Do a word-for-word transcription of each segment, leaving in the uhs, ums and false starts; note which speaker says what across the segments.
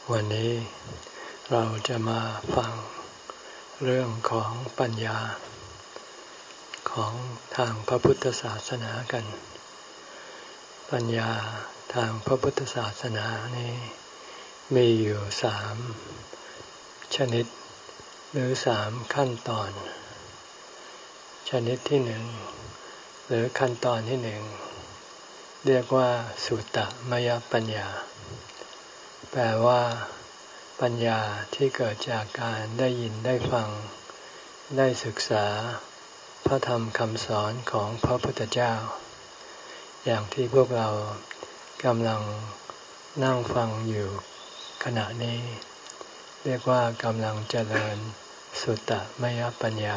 Speaker 1: วันนี้เราจะมาฟังเรื่องของปัญญาของทางพระพุทธศาสนากันปัญญาทางพระพุทธศาสนานี้มีอยู่สามชนิดหรือสามขั้นตอนชนิดที่หนึ่งหรือขั้นตอนที่หนึ่งเรียกว่าสุตตมยปัญญาแปลว่าปัญญาที่เกิดจากการได้ยินได้ฟังได้ศึกษาพระธรรมคำสอนของพระพุทธเจ้าอย่างที่พวกเรากำลังนั่งฟังอยู่ขณะนี้เรียกว่ากำลังเจริญสุตตมยปัญญา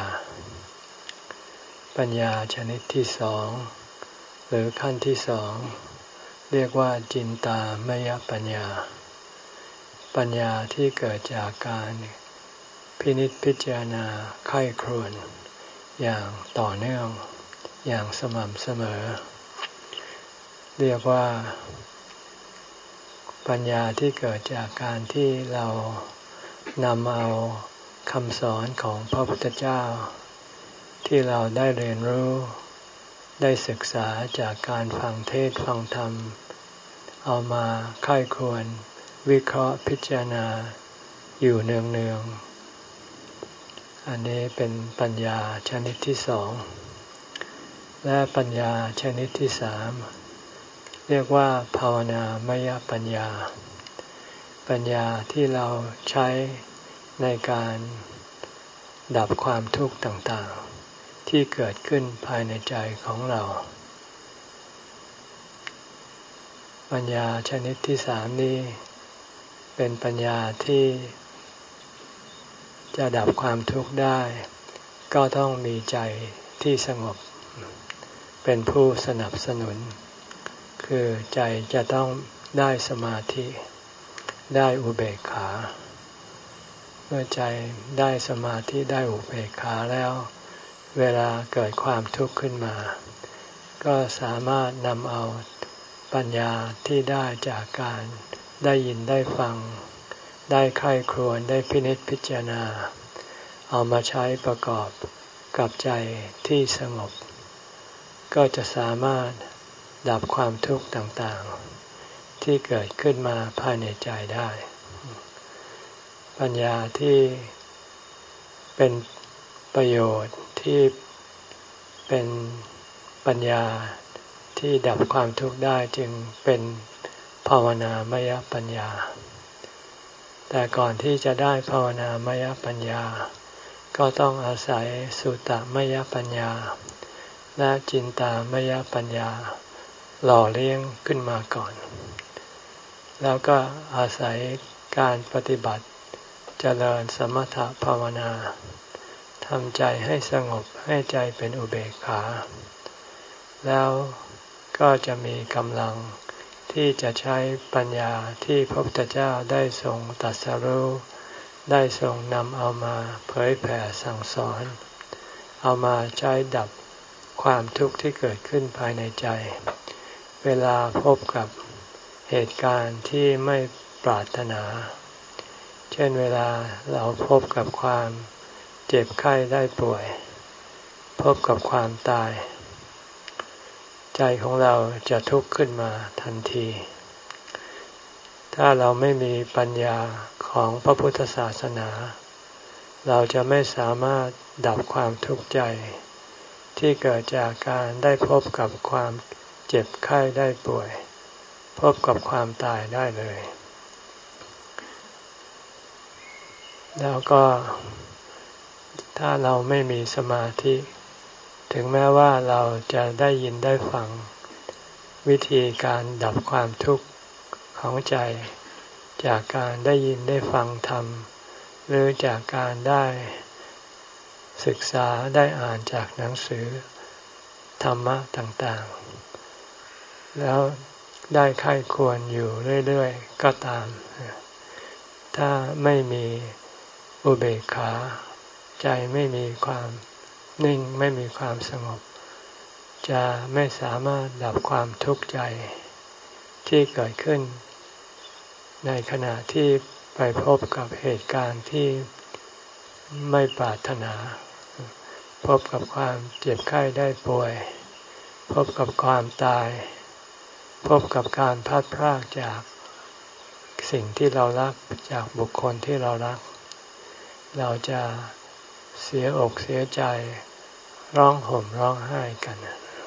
Speaker 1: ปัญญาชนิดที่สองหรือขั้นที่สองเรียกว่าจินตามยปัญญาปัญญาที่เกิดจากการพินิจพิจารณาใคร่ครวญอย่างต่อเนื่องอย่างสม่ำเสมอเรียกว่าปัญญาที่เกิดจากการที่เรานำเอาคำสอนของพระพุทธเจ้าที่เราได้เรียนรู้ได้ศึกษาจากการฟังเทศน์ฟังธรรมเอามาใคร่ครวญวิเคราะห์พิจารณาอยู่เนืองๆอันนี้เป็นปัญญาชนิดที่สองและปัญญาชนิดที่สามเรียกว่าภาวนามยปัญญาปัญญาที่เราใช้ในการดับความทุกข์ต่างๆที่เกิดขึ้นภายในใจของเราปัญญาชนิดที่สามนี้เป็นปัญญาที่จะดับความทุกข์ได้ก็ต้องมีใจที่สงบเป็นผู้สนับสนุนคือใจจะต้องได้สมาธิได้อุเบกขาเมื่อใจได้สมาธิได้อุเบกขาแล้วเวลาเกิดความทุกข์ขึ้นมาก็สามารถนำเอาปัญญาที่ได้จากการได้ยินได้ฟังได้ใคร่ครวญได้พินิจพิจารณาเอามาใช้ประกอบกับใจที่สงบก็จะสามารถดับความทุกข์ต่างๆที่เกิดขึ้นมาภายในใจได้ปัญญาที่เป็นประโยชน์ที่เป็นปัญญาที่ดับความทุกข์ได้จึงเป็นภาวนามยปัญญาแต่ก่อนที่จะได้ภาวนามยปัญญาก็ต้องอาศัยสุตตมยปัญญาและจินตามยปัญญาหล่อเลี้ยงขึ้นมาก่อนแล้วก็อาศัยการปฏิบัติเจริญสมถภาวนาทำใจให้สงบให้ใจเป็นอุเบกขาแล้วก็จะมีกำลังที่จะใช้ปัญญาที่พระพุทธเจ้าได้ทรงตรัสรู้ได้ทรงนำเอามาเผยแผ่สั่งสอนเอามาใช้ดับความทุกข์ที่เกิดขึ้นภายในใจเวลาพบกับเหตุการณ์ที่ไม่ปรารถนาเช่นเวลาเราพบกับความเจ็บไข้ได้ป่วยพบกับความตายใจของเราจะทุกข์ขึ้นมาทันทีถ้าเราไม่มีปัญญาของพระพุทธศาสนาเราจะไม่สามารถดับความทุกข์ใจที่เกิดจากการได้พบกับความเจ็บไข้ได้ป่วยพบกับความตายได้เลยแล้วก็ถ้าเราไม่มีสมาธิถึงแม้ว่าเราจะได้ยินได้ฟังวิธีการดับความทุกข์ของใจจากการได้ยินได้ฟังธรรมหรือจากการได้ศึกษาได้อ่านจากหนังสือธรรมะต่างๆแล้วได้ใคร่ครวญอยู่เรื่อยๆก็ตามถ้าไม่มีอุเบกขาใจไม่มีความนิ่งไม่มีความสงบจะไม่สามารถดับความทุกข์ใจที่เกิดขึ้นในขณะที่ไปพบกับเหตุการณ์ที่ไม่ปรารถนาพบกับความเจ็บไข้ได้ป่วยพบกับความตายพบกับการพลัดพรากจากสิ่งที่เรารักจากบุคคลที่เรารักเราจะเสียอกเสียใจร้องห่มร้องไห้กัน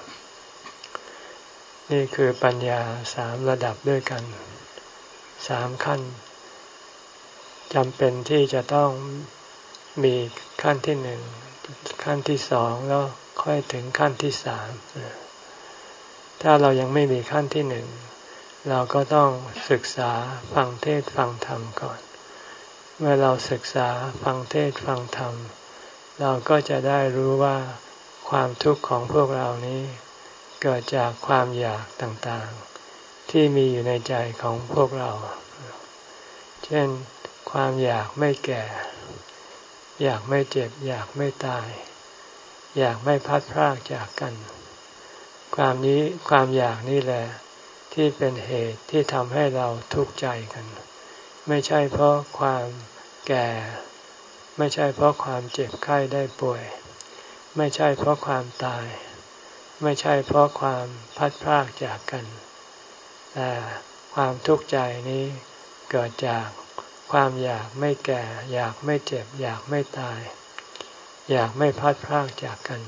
Speaker 1: นี่คือปัญญาสามระดับด้วยกันสามขั้นจำเป็นที่จะต้องมีขั้นที่หนึ่งขั้นที่สองแล้วค่อยถึงขั้นที่สามถ้าเรายังไม่มีขั้นที่หนึ่งเราก็ต้องศึกษาฟังเทศน์ฟังธรรมก่อนเมื่อเราศึกษาฟังเทศน์ฟังธรรมเราก็จะได้รู้ว่าความทุกข์ของพวกเรานี้เกิดจากความอยากต่างๆที่มีอยู่ในใจของพวกเราเช่นความอยากไม่แก่อยากไม่เจ็บอยากไม่ตายอยากไม่พลัดพรากจากกันความนี้ความอยากนี่แหละที่เป็นเหตุที่ทำให้เราทุกข์ใจกันไม่ใช่เพราะความแก่ไม่ใช่เพราะความเจ็บไข้ได้ป่วยไม่ใช่เพราะความตายไม่ใช่เพราะความพลัดพรากจากกันแต่ความทุกข์ใจนี้เกิดจากความอยากไม่แก่อยากไม่เจ็บอยากไม่ตายอยากไม่พลัดพรากจากกัน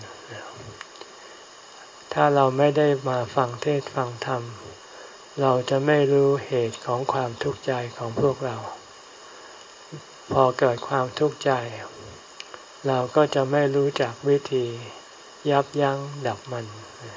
Speaker 1: ถ้าเราไม่ได้มาฟังเทศน์ฟังธรรมเราจะไม่รู้เหตุของความทุกข์ใจของพวกเราพอเกิดความทุกข์ใจเราก็จะไม่รู้จักวิธียับยั้งดับมัน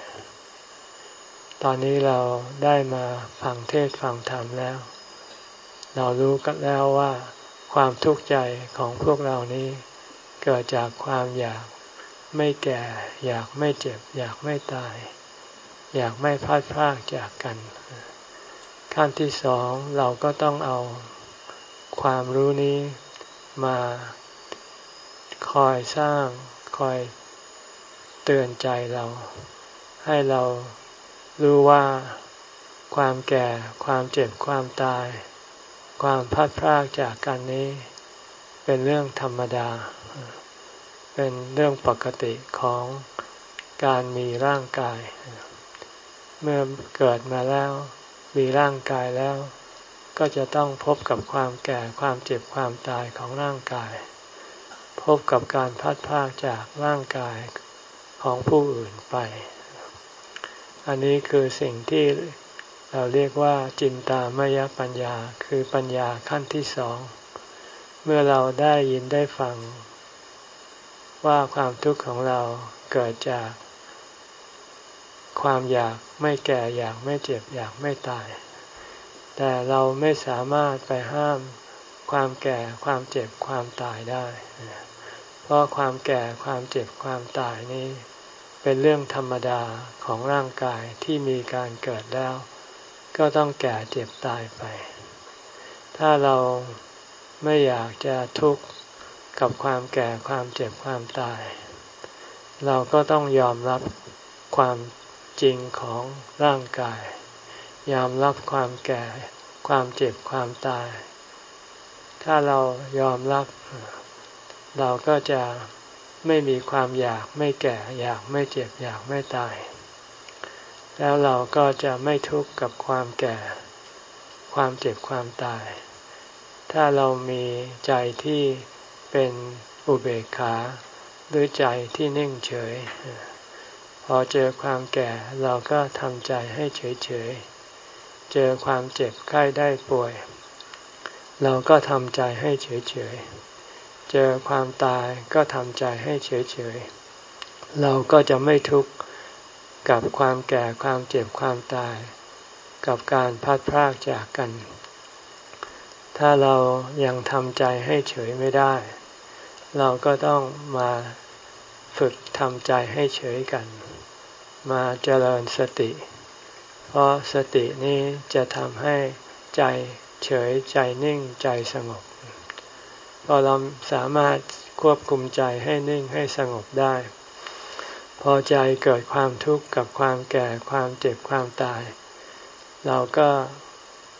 Speaker 1: ตอนนี้เราได้มาฟังเทศน์ฟังธรรมแล้วเรารู้กันแล้วว่าความทุกข์ใจของพวกเรานี้เกิดจากความอยากไม่แก่อยากไม่เจ็บอยากไม่ตายอยากไม่พลัดพรากจากกันขั้นที่สองเราก็ต้องเอาความรู้นี้มาคอยสร้างคอยเตือนใจเราให้เรารู้ว่าความแก่ความเจ็บความตายความพลัดพรากจากกันนี้เป็นเรื่องธรรมดาเป็นเรื่องปกติของการมีร่างกายเมื่อเกิดมาแล้วมีร่างกายแล้วก็จะต้องพบกับความแก่ความเจ็บความตายของร่างกายพบกับการพลัดพรากจากร่างกายของผู้อื่นไปอันนี้คือสิ่งที่เราเรียกว่าจินตามยปัญญาคือปัญญาขั้นที่สองเมื่อเราได้ยินได้ฟังว่าความทุกข์ของเราเกิดจากความอยากไม่แก่อยากไม่เจ็บอยากไม่ตายแต่เราไม่สามารถไปห้ามความแก่ความเจ็บความตายได้เพราะความแก่ความเจ็บความตายนี้เป็นเรื่องธรรมดาของร่างกายที่มีการเกิดแล้วก็ต้องแก่เจ็บตายไปถ้าเราไม่อยากจะทุกข์กับความแก่ความเจ็บความตายเราก็ต้องยอมรับความจริงของร่างกายยอมรับความแก่ความเจ็บความตายถ้าเรายอมรับเราก็จะไม่มีความอยากไม่แก่อยากไม่เจ็บอยากไม่ตายแล้วเราก็จะไม่ทุกข์กับความแก่ความเจ็บความตายถ้าเรามีใจที่เป็นอุเบกขาหรือใจที่นิ่งเฉยพอเจอความแก่เราก็ทำใจให้เฉยเฉยเจอความเจ็บไข้ได้ป่วยเราก็ทำใจให้เฉยเฉยเจอความตายก็ทำใจให้เฉยเฉยเราก็จะไม่ทุกข์กับความแก่ความเจ็บความตายกับการพลัดพรากจากกันถ้าเรายังทำใจให้เฉยไม่ได้เราก็ต้องมาฝึกทำใจให้เฉยกันมาเจริญสติเพราะสตินี้จะทำให้ใจเฉยใจนิ่งใจสงบพอเราสามารถควบคุมใจให้นิ่งให้สงบได้พอใจเกิดความทุกข์กับความแก่ความเจ็บความตายเราก็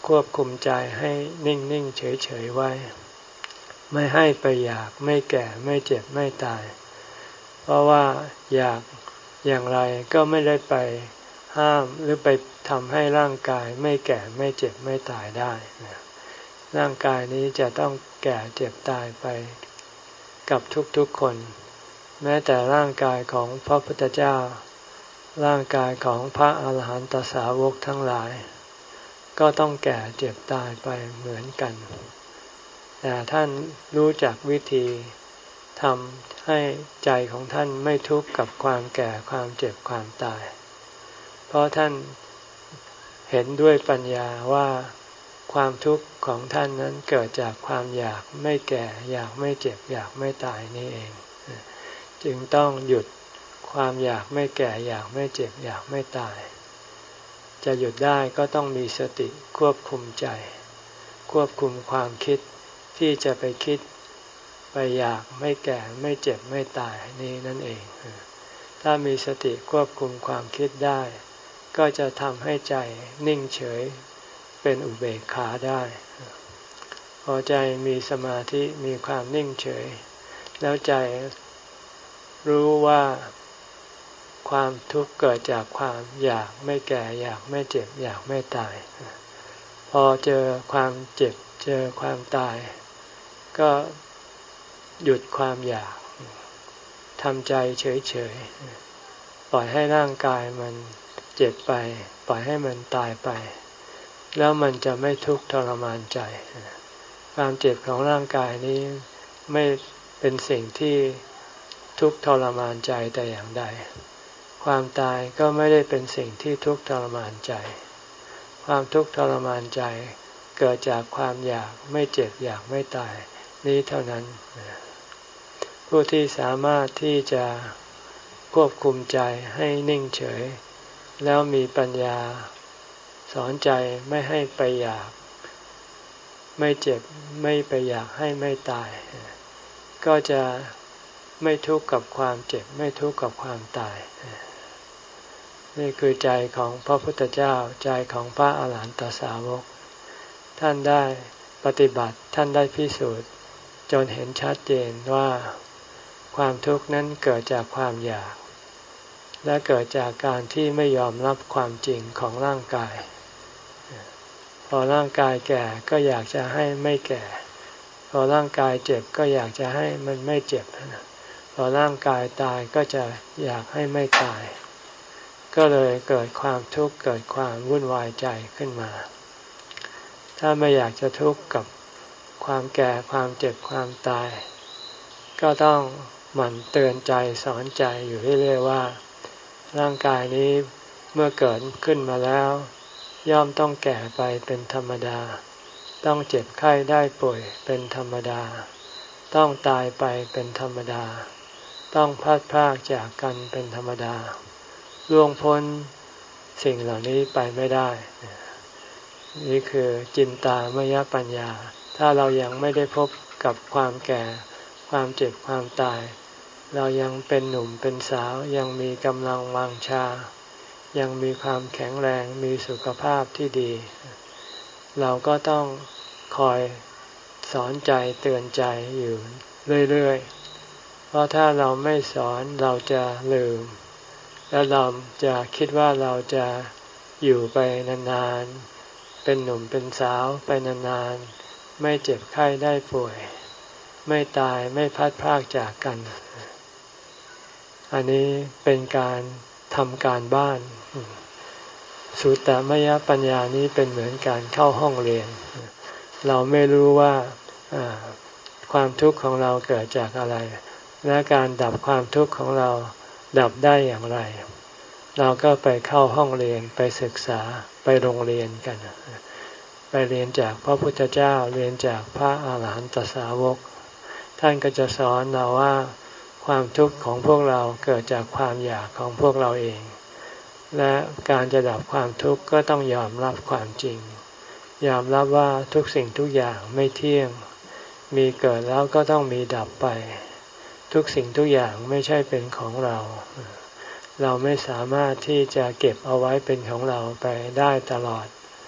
Speaker 1: ควบคุมใจให้นิ่งๆเฉยๆไว้ไม่ให้ไปอยากไม่แก่ไม่เจ็บไม่ตายเพราะว่าอยากอย่างไรก็ไม่ได้ไปห้ามหรือไปทำให้ร่างกายไม่แก่ไม่เจ็บไม่ตายได้ร่างกายนี้จะต้องแก่เจ็บตายไปกับทุกๆคนแม้แต่ร่างกายของพระพุทธเจ้าร่างกายของพระอาหารหันตสาวกทั้งหลายก็ต้องแก่เจ็บตายไปเหมือนกันแต่ท่านรู้จักวิธีทำให้ใจของท่านไม่ทุกข์กับความแก่ความเจ็บความตายเพราะท่านเห็นด้วยปัญญาว่าความทุกข์ของท่านนั้นเกิดจากความอยากไม่แก่อยากไม่เจ็บอยากไม่ตายนี่เองจึงต้องหยุดความอยากไม่แก่อยากไม่เจ็บอยากไม่ตายจะหยุดได้ก็ต้องมีสติควบคุมใจควบคุมความคิดที่จะไปคิดไปอยากไม่แก่ไม่เจ็บไม่ตายนี่นั่นเองถ้ามีสติควบคุมความคิดได้ก็จะทำให้ใจนิ่งเฉยเป็นอุเบกขาได้พอใจมีสมาธิมีความนิ่งเฉยแล้วใจรู้ว่าความทุกข์เกิดจากความอยากไม่แก่อยากไม่เจ็บอยากไม่ตายพอเจอความเจ็บเจอความตายก็หยุดความอยากทำใจเฉยๆปล่อยให้ร่างกายมันเจ็บไปปล่อยให้มันตายไปแล้วมันจะไม่ทุกข์ทรมานใจความเจ็บของร่างกายนี้ไม่เป็นสิ่งที่ทุกข์ทรมานใจแต่อย่างใดความตายก็ไม่ได้เป็นสิ่งที่ทุกข์ทรมานใจความทุกข์ทรมานใจเกิดจากความอยากไม่เจ็บอยากไม่ตายนี้เท่านั้นผู้ที่สามารถที่จะควบคุมใจให้นิ่งเฉยแล้วมีปัญญาสอนใจไม่ให้ไปอยากไม่เจ็บไม่ไปอยากให้ไม่ตายก็จะไม่ทุกข์กับความเจ็บไม่ทุกข์กับความตายนี่คือใจของพระพุทธเจ้าใจของพระอาหารหันตสาวกท่านได้ปฏิบัติท่านได้พิสูจน์จนเห็นชัดเจนว่าความทุกข์นั้นเกิดจากความอยากและเกิดจากการที่ไม่ยอมรับความจริงของร่างกายพอร่างกายแก่ก็อยากจะให้ไม่แก่พอร่างกายเจ็บก็อยากจะให้มันไม่เจ็บพอร่างกายตายก็จะอยากให้ไม่ตายก็เลยเกิดความทุกข์เกิดความวุ่นวายใจขึ้นมาถ้าไม่อยากจะทุกข์กับความแก่ความเจ็บความตายก็ต้องหมั่นเตือนใจสอนใจอยู่เรื่อยๆว่าร่างกายนี้เมื่อเกิดขึ้นมาแล้วย่อมต้องแก่ไปเป็นธรรมดาต้องเจ็บไข้ได้ป่วยเป็นธรรมดาต้องตายไปเป็นธรรมดาต้องพลัดพรากจากกันเป็นธรรมดาล่วงพ้นสิ่งเหล่านี้ไปไม่ได้นี่คือจินตามยปัญญาถ้าเรายังไม่ได้พบกับความแก่ความเจ็บความตายเรายังเป็นหนุ่มเป็นสาวยังมีกำลังวังชายังมีความแข็งแรงมีสุขภาพที่ดีเราก็ต้องคอยสอนใจเตือนใจอยู่เรื่อยๆเพราะถ้าเราไม่สอนเราจะลืมแล้วเราจะคิดว่าเราจะอยู่ไปนานๆเป็นหนุ่มเป็นสาวไปนานๆไม่เจ็บไข้ได้ป่วยไม่ตายไม่พลัดพรากจากกันอันนี้เป็นการทำการบ้านสุตตมยปัญญานี้เป็นเหมือนการเข้าห้องเรียนเราไม่รู้ว่าความทุกข์ของเราเกิดจากอะไรและการดับความทุกข์ของเราดับได้อย่างไรเราก็ไปเข้าห้องเรียนไปศึกษาไปโรงเรียนกันไปเรียนจากพระพุทธเจ้าเรียนจากพระอาหารหันตสาวกท่านก็จะสอนเราว่าความทุกข์ของพวกเราเกิดจากความอยากของพวกเราเองและการจะดับความทุกข์ก็ต้องยอมรับความจริงยอมรับว่าทุกสิ่งทุกอย่างไม่เที่ยงมีเกิดแล้วก็ต้องมีดับไปทุกสิ่งทุกอย่างไม่ใช่เป็นของเราเราไม่สามารถที่จะเก็บเอาไว้เป็นของเราไปได้ตลอด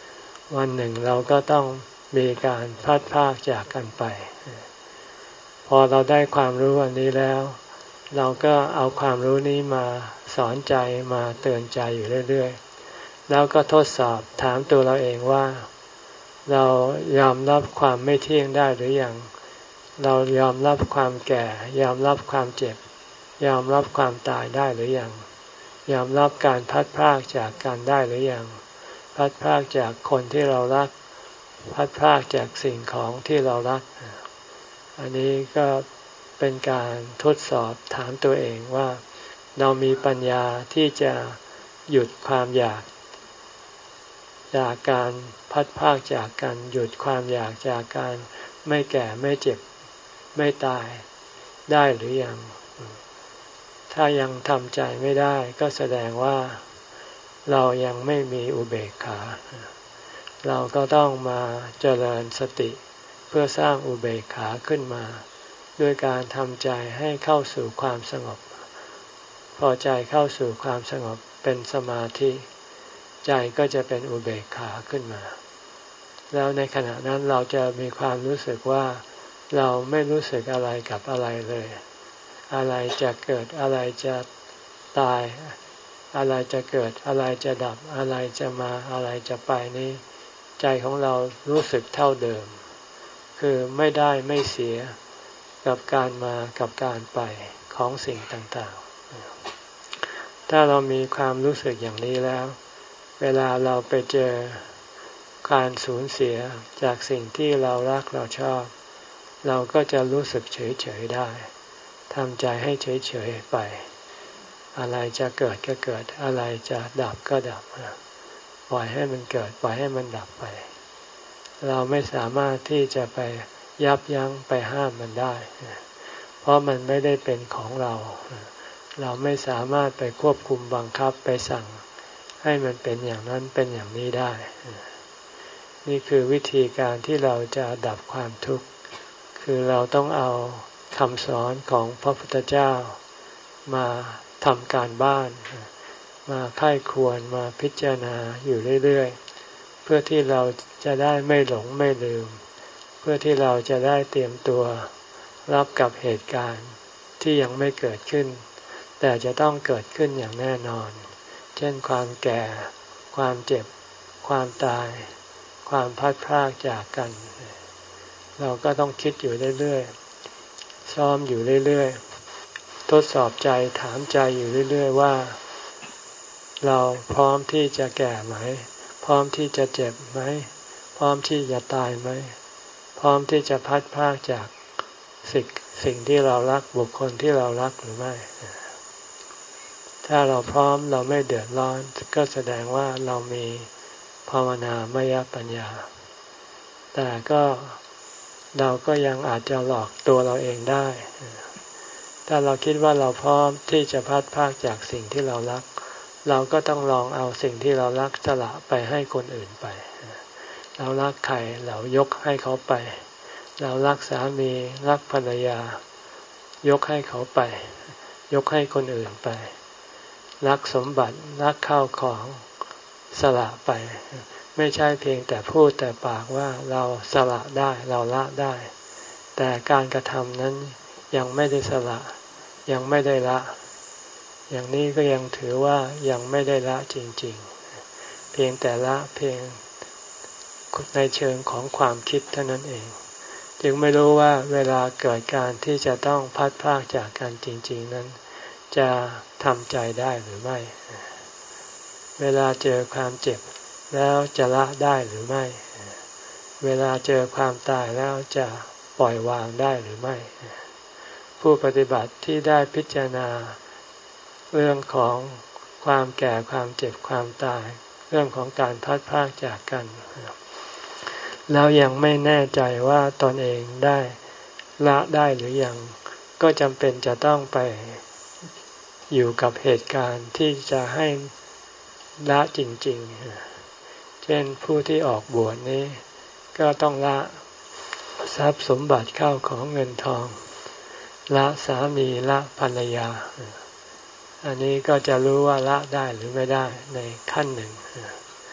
Speaker 1: วันหนึ่งเราก็ต้องมีการพลัดพรากจากกันไปพอเราได้ความรู้อันนี้แล้วเราก็เอาความรู้นี้มาสอนใจมาเตือนใจอยู่เรื่อยๆแล้วก็ทดสอบถามตัวเราเองว่าเรายอมรับความไม่เที่ยงได้หรือยังเรายอมรับความแก่ยอมรับความเจ็บยอมรับความตายได้หรือยังยอมรับการพลัดพรากจากกันได้หรือยังพลัดพรากจากคนที่เรารักพลัดพรากจากสิ่งของที่เรารักอันนี้ก็เป็นการทดสอบถามตัวเองว่าเรามีปัญญาที่จะหยุดความอยากจากการพลัดพรากจากกันหยุดความอยากจากการไม่แก่ไม่เจ็บไม่ตายได้หรือยังถ้ายังทำใจไม่ได้ก็แสดงว่าเรายังไม่มีอุเบกขาเราก็ต้องมาเจริญสติเพื่อสร้างอุเบกขาขึ้นมาด้วยการทำใจให้เข้าสู่ความสงบพอใจเข้าสู่ความสงบเป็นสมาธิใจก็จะเป็นอุเบกขาขึ้นมาแล้วในขณะนั้นเราจะมีความรู้สึกว่าเราไม่รู้สึกอะไรกับอะไรเลยอะไรจะเกิดอะไรจะตายอะไรจะเกิดอะไรจะดับอะไรจะมาอะไรจะไปนี้ใจของเรารู้สึกเท่าเดิมคือไม่ได้ไม่เสียกับการมากับการไปของสิ่งต่างๆถ้าเรามีความรู้สึกอย่างนี้แล้วเวลาเราไปเจอการสูญเสียจากสิ่งที่เรารักเราชอบเราก็จะรู้สึกเฉยๆได้ทำใจให้เฉยๆไปอะไรจะเกิดก็เกิดอะไรจะดับก็ดับปล่อยให้มันเกิดปล่อยให้มันดับไปเราไม่สามารถที่จะไปยับยั้งไปห้ามมันได้เพราะมันไม่ได้เป็นของเราเราไม่สามารถไปควบคุมบังคับไปสั่งให้มันเป็นอย่างนั้นเป็นอย่างนี้ได้นี่คือวิธีการที่เราจะดับความทุกข์คือเราต้องเอาคำสอนของพระพุทธเจ้ามาทำการบ้านมาใคร่ครวญมาพิจารณาอยู่เรื่อยๆเพื่อที่เราจะได้ไม่หลงไม่ลืมเพื่อที่เราจะได้เตรียมตัวรับกับเหตุการณ์ที่ยังไม่เกิดขึ้นแต่จะต้องเกิดขึ้นอย่างแน่นอนเช่นความแก่ความเจ็บความตายความพลัดพรากจากกันเราก็ต้องคิดอยู่เรื่อยๆซ้อมอยู่เรื่อยๆทดสอบใจถามใจอยู่เรื่อยๆว่าเราพร้อมที่จะแก่ไหมพร้อมที่จะเจ็บไหมพร้อมที่จะตายไหมพร้อมที่จะพลัดพรากจากสิ่งสิ่งที่เรารักบุคคลที่เรารักหรือไม่ถ้าเราพร้อมเราไม่เดือดร้อนก็แสดงว่าเรามีภาวนามยปัญญาแต่ก็เราก็ยังอาจจะหลอกตัวเราเองได้ถ้าเราคิดว่าเราพร้อมที่จะพลัดพรากจากสิ่งที่เรารักเราก็ต้องลองเอาสิ่งที่เรารักสละไปให้คนอื่นไปเรารักใครเรายกให้เขาไปเรารักสามีรักภรรยายกให้เขาไปยกให้คนอื่นไปรักสมบัติรักข้าวของสละไปไม่ใช่เพียงแต่พูดแต่ปากว่าเราสละได้เราละได้แต่การกระทำนั้นยังไม่ได้สละยังไม่ได้ละอย่างนี้ก็ยังถือว่ายังไม่ได้ละจริงๆเพียงแต่ละเพียงในเชิงของความคิดเท่านั้นเองจึงไม่รู้ว่าเวลาเกิดการที่จะต้องพลัดพรากจากกันจริงๆนั้นจะทำใจได้หรือไม่เวลาเจอความเจ็บแล้วจะละได้หรือไม่เวลาเจอความตายแล้วจะปล่อยวางได้หรือไม่ผู้ปฏิบัติที่ได้พิจารณาเรื่องของความแก่ความเจ็บความตายเรื่องของการพลัดพรากจากกันแล้วยังไม่แน่ใจว่าตนเองได้ละได้หรือยังก็จำเป็นจะต้องไปอยู่กับเหตุการณ์ที่จะให้ละจริงๆเช่นผู้ที่ออกบวชนี้ก็ต้องละทรัพย์สมบัติเข้าของเงินทองละสามีละภรรยาอันนี้ก็จะรู้ว่าละได้หรือไม่ได้ในขั้นหนึ่งส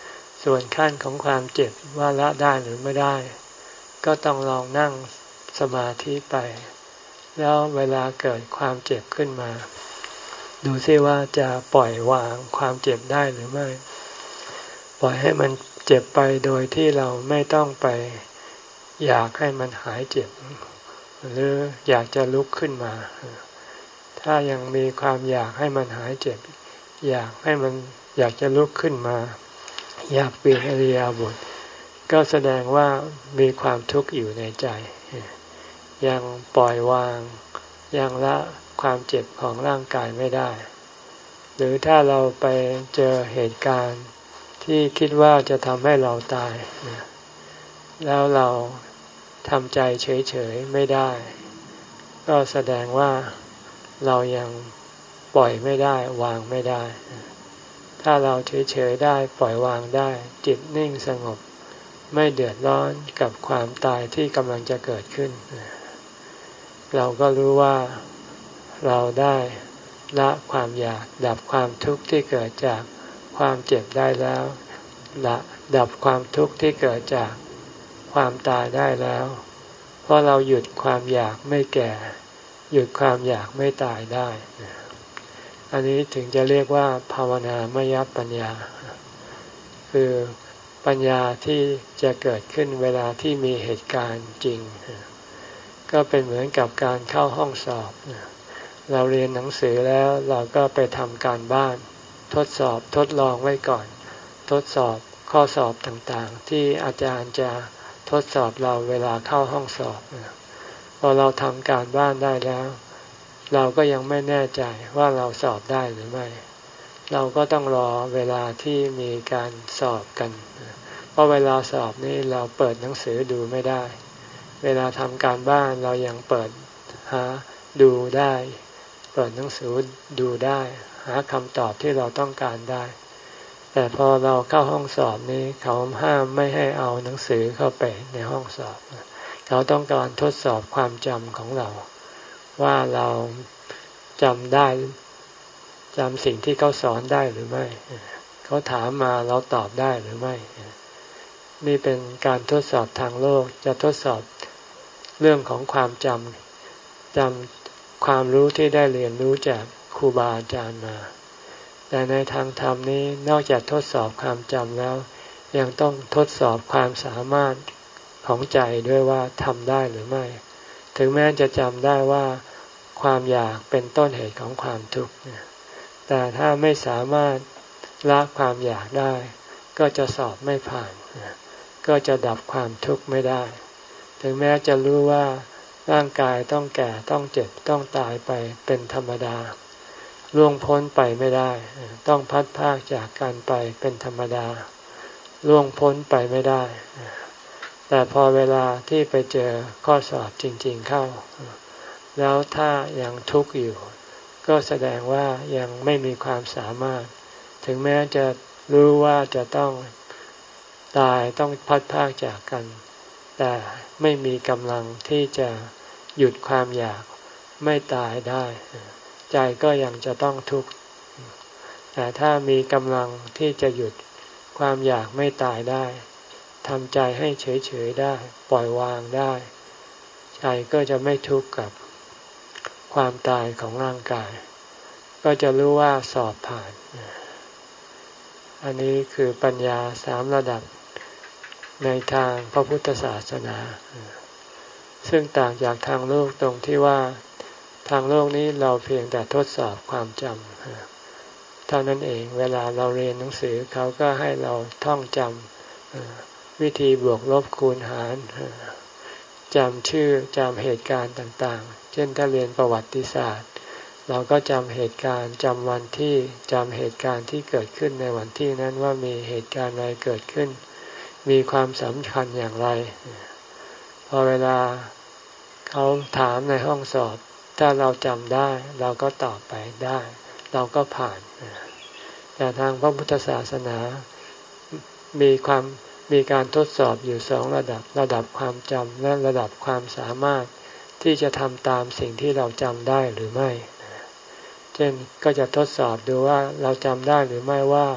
Speaker 1: ส่วนขั้นของความเจ็บว่าละได้หรือไม่ได้ก็ต้องลองนั่งสมาธิไปแล้วเวลาเกิดความเจ็บขึ้นมาดูซิว่าจะปล่อยวางความเจ็บได้หรือไม่ปล่อยให้มันเจ็บไปโดยที่เราไม่ต้องไปอยากให้มันหายเจ็บหรืออยากจะลุกขึ้นมาถ้ายังมีความอยากให้มันหายเจ็บอยากให้มันอยากจะลุกขึ้นมาอยากเปลี่ยนอิริยาบถก็แสดงว่ามีความทุกข์อยู่ในใจยังปล่อยวางยังละความเจ็บของร่างกายไม่ได้หรือถ้าเราไปเจอเหตุการณ์ที่คิดว่าจะทำให้เราตายแล้วเราทำใจเฉยๆไม่ได้ก็แสดงว่าเรายังปล่อยไม่ได้วางไม่ได้ถ้าเราเฉยๆได้ปล่อยวางได้จิตนิ่งสงบไม่เดือดร้อนกับความตายที่กำลังจะเกิดขึ้นเราก็รู้ว่าเราได้ละความอยากดับความทุกข์ที่เกิดจากความเจ็บได้แล้วละดับความทุกข์ที่เกิดจากความตายได้แล้วเพราะเราหยุดความอยากไม่แก่หยุดความอยากไม่ตายได้อันนี้ถึงจะเรียกว่าภาวนามยปัญญาคือปัญญาที่จะเกิดขึ้นเวลาที่มีเหตุการณ์จริงก็เป็นเหมือนกับการเข้าห้องสอบเราเรียนหนังสือแล้วเราก็ไปทำการบ้านทดสอบทดลองไว้ก่อนทดสอบข้อสอบต่างๆที่อาจารย์จะทดสอบเราเวลาเข้าห้องสอบพอเราทำการบ้านได้แล้วเราก็ยังไม่แน่ใจว่าเราสอบได้หรือไม่เราก็ต้องรอเวลาที่มีการสอบกันเพราะเวลาสอบนี่เราเปิดหนังสือดูไม่ได้เวลาทำการบ้านเรายังเปิดหาดูได้เปิดหนังสือดูได้หาคำตอบที่เราต้องการได้แต่พอเราเข้าห้องสอบนี้เขาห้ามไม่ให้เอาหนังสือเข้าไปในห้องสอบเขาต้องการทดสอบความจำของเราว่าเราจำได้จำสิ่งที่เขาสอนได้หรือไม่เขาถามมาเราตอบได้หรือไม่นี่เป็นการทดสอบทางโลกจะทดสอบเรื่องของความจำจำความรู้ที่ได้เรียนรู้จากครูบาอาจารย์มาแต่ในทางธรรมนี้นอกจากทดสอบความจำแล้วยังต้องทดสอบความสามารถของใจด้วยว่าทำได้หรือไม่ถึงแม้จะจำได้ว่าความอยากเป็นต้นเหตุของความทุกข์แต่ถ้าไม่สามารถละความอยากได้ก็จะสอบไม่ผ่านก็จะดับความทุกข์ไม่ได้ถึงแม้จะรู้ว่าร่างกายต้องแก่ต้องเจ็บต้องตายไปเป็นธรรมดาล่วงพ้นไปไม่ได้ต้องพัดพรากจากกันไปเป็นธรรมดาล่วงพ้นไปไม่ได้แต่พอเวลาที่ไปเจอข้อสอบจริงๆเข้าแล้วถ้ายังทุกข์อยู่ก็แสดงว่ายังไม่มีความสามารถถึงแม้จะรู้ว่าจะต้องตายต้องพัดพรากจากกันแต่ไม่มีกำลังที่จะหยุดความอยากไม่ตายได้ใจก็ยังจะต้องทุกข์แต่ถ้ามีกำลังที่จะหยุดความอยากไม่ตายได้ทำใจให้เฉยๆได้ปล่อยวางได้ใจก็จะไม่ทุกข์กับความตายของร่างกายก็จะรู้ว่าสอบผ่านอันนี้คือปัญญาสามระดับในทางพระพุทธศาสนาซึ่งต่างจากทางโลกตรงที่ว่าทางโลกนี้เราเพียงแต่ทดสอบความจำเท่านั้นเองเวลาเราเรียนหนังสือเขาก็ให้เราท่องจำวิธีบวกลบคูณหารจำชื่อจำเหตุการณ์ต่างๆเช่นถ้าเรียนประวัติศาสตร์เราก็จำเหตุการณ์จำวันที่จำเหตุการณ์ที่เกิดขึ้นในวันที่นั้นว่ามีเหตุการณ์อะไรเกิดขึ้นมีความสำคัญอย่างไรพอเวลาเขาถามในห้องสอบถ้าเราจำได้เราก็ตอบไปได้เราก็ผ่านแต่ทางพระพุทธศาสนามีความมีการทดสอบอยู่สองระดับระดับความจำและระดับความสามารถที่จะทำตามสิ่งที่เราจำได้หรือไม่เช่นก็จะทดสอบดูว่าเราจำได้หรือไม่ว่า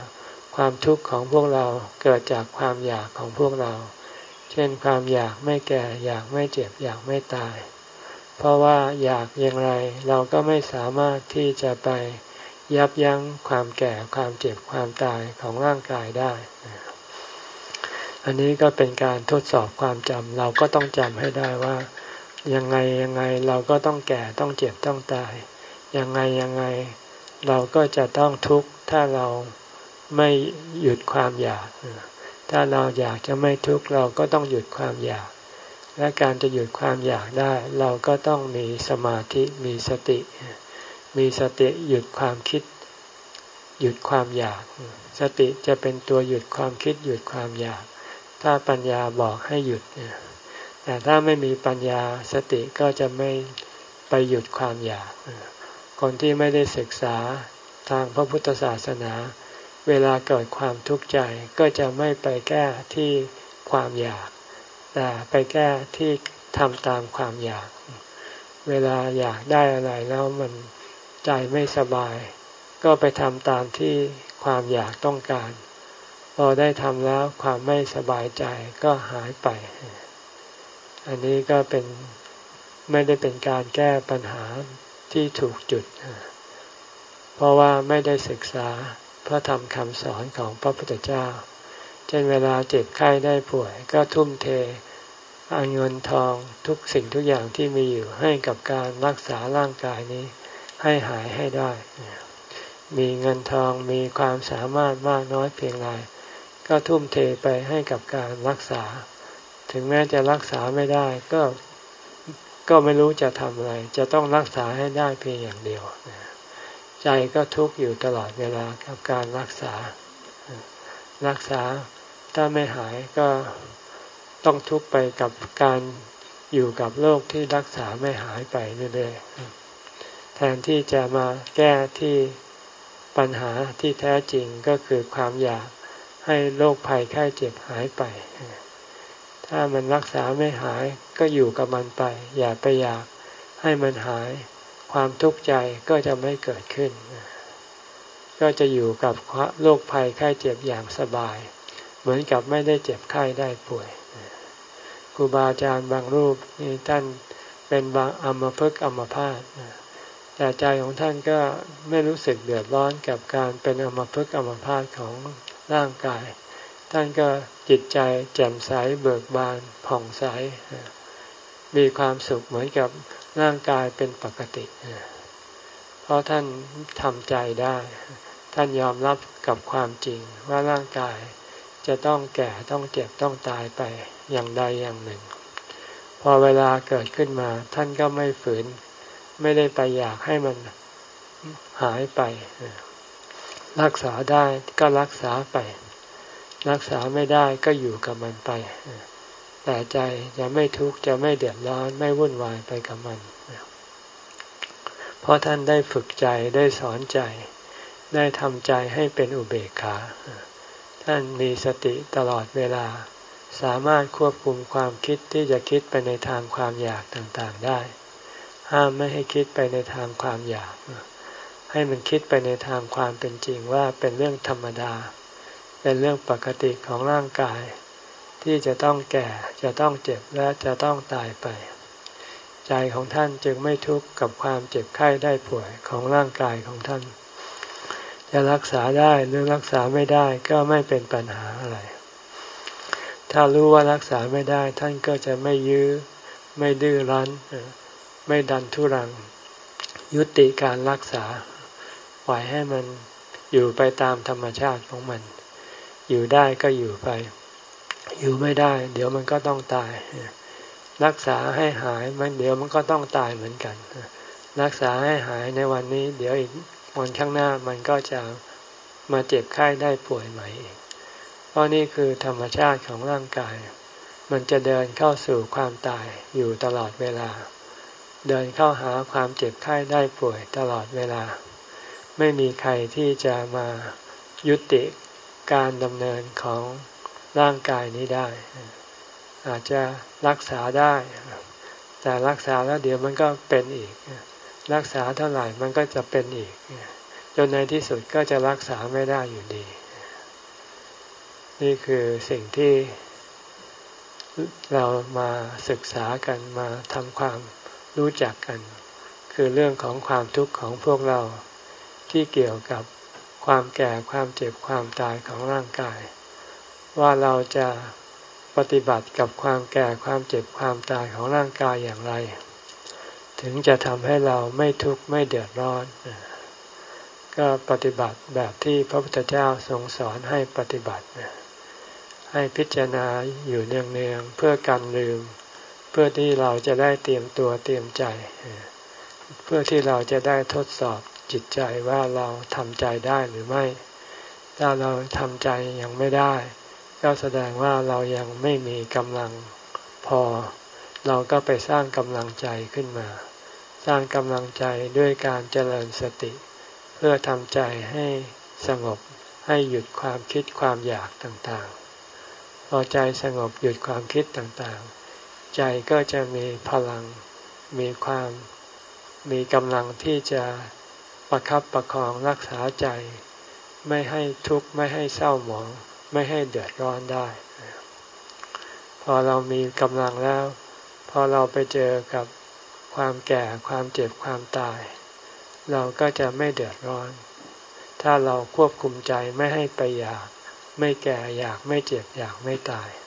Speaker 1: ความทุกข์ของพวกเราเกิดจากความอยากของพวกเราเช่นความอยากไม่แก่อยากไม่เจ็บอยากไม่ตายเพราะว่าอยากอย่างไรเราก็ไม่สามารถที่จะไปยับยั้งความแก่ความเจ็บความตายของร่างกายได้อันนี้ก็เป็นการทดสอบความจำเราก็ต้องจำให้ได้ว่ายังไงยังไงเราก็ต้องแก่ต้องเจ็บต้องตายยังไงยังไงเราก็จะต้องทุกข์ถ้าเราไม่หยุดความอยากถ้าเราอยากจะไม่ทุกข์เราก็ต้องหยุดความอยากและการจะหยุดความอยากได้เราก็ต้องมีสมาธิมีสติมีสติหยุดความคิดหยุดความอยากสติจะเป็นตัวหยุดความคิดหยุดความอยากถ้าปัญญาบอกให้หยุดแต่ถ้าไม่มีปัญญาสติก็จะไม่ไปหยุดความอยากคนที่ไม่ได้ศึกษาทางพระพุทธศาสนาเวลาเกิดความทุกข์ใจก็จะไม่ไปแก้ที่ความอยากแต่ไปแก้ที่ทำตามความอยากเวลาอยากได้อะไรแล้วมันใจไม่สบายก็ไปทำตามที่ความอยากต้องการพอได้ทำแล้วความไม่สบายใจก็หายไปอันนี้ก็เป็นไม่ได้เป็นการแก้ปัญหาที่ถูกจุดเพราะว่าไม่ได้ศึกษาพระธรรมคำสอนของพระพุทธเจ้าเช่นเวลาเจ็บไข้ได้ป่วยก็ทุ่มเทเอาเงินทองทุกสิ่งทุกอย่างที่มีอยู่ให้กับการรักษาร่างกายนี้ให้หายให้ได้มีเงินทองมีความสามารถมากน้อยเพียงไรก็ทุ่มเทไปให้กับการรักษาถึงแม้จะรักษาไม่ได้ก็ก็ไม่รู้จะทำอะไรจะต้องรักษาให้ได้เพียงอย่างเดียวใจก็ทุกข์อยู่ตลอดเวลากับการรักษารักษาถ้าไม่หายก็ต้องทุกข์ไปกับการอยู่กับโรคที่รักษาไม่หายไปเรื่อยๆแทนที่จะมาแก้ที่ปัญหาที่แท้จริงก็คือความอยากให้โรคภัยไข้เจ็บหายไปถ้ามันรักษาไม่หายก็อยู่กับมันไปอย่าไปอยากให้มันหายความทุกข์ใจก็จะไม่เกิดขึ้นก็จะอยู่กับโรคภัยไข้เจ็บอย่างสบายเหมือนกับไม่ได้เจ็บไข้ได้ป่วยครูบาอาจารย์บางรูปนี่ท่านเป็นบางอัมพฤกษ์อัมพาตแต่ใจของท่านก็ไม่รู้สึกเดือดร้อนกับการเป็นอัมพฤกษ์อัมพาตของร่างกายท่านก็จิตใจแจ่มใสเบิกบานผ่องใสมีความสุขเหมือนกับร่างกายเป็นปกติเพราะท่านทำใจได้ท่านยอมรับกับความจริงว่าร่างกายจะต้องแก่ต้องเจ็บต้องตายไปอย่างใดอย่างหนึ่งพอเวลาเกิดขึ้นมาท่านก็ไม่ฝืนไม่ได้ไปอยากให้มันหายไปรักษาได้ก็รักษาไปรักษาไม่ได้ก็อยู่กับมันไปแต่ใจจะไม่ทุกข์จะไม่เดือดร้อนไม่วุ่นวายไปกับมันเพราะท่านได้ฝึกใจได้สอนใจได้ทำใจให้เป็นอุเบกขาท่านมีสติตลอดเวลาสามารถควบคุมความคิดที่จะคิดไปในทางความอยากต่างๆได้ห้ามไม่ให้คิดไปในทางความอยากให้มันคิดไปในทางความเป็นจริงว่าเป็นเรื่องธรรมดาเป็นเรื่องปกติของร่างกายที่จะต้องแก่จะต้องเจ็บและจะต้องตายไปใจของท่านจึงไม่ทุกข์กับความเจ็บไข้ได้ป่วยของร่างกายของท่านจะรักษาได้หรือรักษาไม่ได้ก็ไม่เป็นปัญหาอะไรถ้ารู้ว่ารักษาไม่ได้ท่านก็จะไม่ยื้อไม่ดื้อรั้นไม่ดันทุรังยุติการรักษาปล่อยให้มันอยู่ไปตามธรรมชาติของมันอยู่ได้ก็อยู่ไปอยู่ไม่ได้เดี๋ยวมันก็ต้องตายรักษาให้หายมันเดี๋ยวมันก็ต้องตายเหมือนกันรักษาให้หายในวันนี้เดี๋ยวอีกวันข้างหน้ามันก็จะมาเจ็บไข้ได้ป่วยใหม่อีกเพราะนี่คือธรรมชาติของร่างกายมันจะเดินเข้าสู่ความตายอยู่ตลอดเวลาเดินเข้าหาความเจ็บไข้ได้ป่วยตลอดเวลาไม่มีใครที่จะมายุติการดำเนินของร่างกายนี้ได้อาจจะรักษาได้แต่รักษาแล้วเดี๋ยวมันก็เป็นอีกรักษาเท่าไหร่มันก็จะเป็นอีกจนในที่สุดก็จะรักษาไม่ได้อยู่ดีนี่คือสิ่งที่เรามาศึกษากันมาทำความรู้จักกัน คือเรื่องของความทุกข์ของพวกเราที่เกี่ยวกับความแก่ความเจ็บความตายของร่างกายว่าเราจะปฏิบัติกับความแก่ความเจ็บความตายของร่างกายอย่างไรถึงจะทำให้เราไม่ทุกข์ไม่เดือดร้อนก็ปฏิบัติแบบที่พระพุทธเจ้าทรงสอนให้ปฏิบัติให้พิจารณาอยู่เนืองๆเพื่อกันลืมเพื่อที่เราจะได้เตรียมตัวเตรียมใจเพื่อที่เราจะได้ทดสอบจิตใจว่าเราทำใจได้หรือไม่ถ้าเราทำใจยังไม่ได้ก็แสดงว่าเรายังไม่มีกำลังพอเราก็ไปสร้างกำลังใจขึ้นมาสร้างกำลังใจด้วยการเจริญสติเพื่อทำใจให้สงบให้หยุดความคิดความอยากต่างๆพอใจสงบหยุดความคิดต่างๆใจก็จะมีพลังมีความมีกำลังที่จะประคับประคองรักษาใจไม่ให้ทุกข์ไม่ให้เศร้าหมองไม่ให้เดือดร้อนได้พอเรามีกำลังแล้วพอเราไปเจอกับความแก่ความเจ็บความตายเราก็จะไม่เดือดร้อนถ้าเราควบคุมใจไม่ให้ไปอยากไม่แก่อยากไม่เจ็บอยากไม่ตาย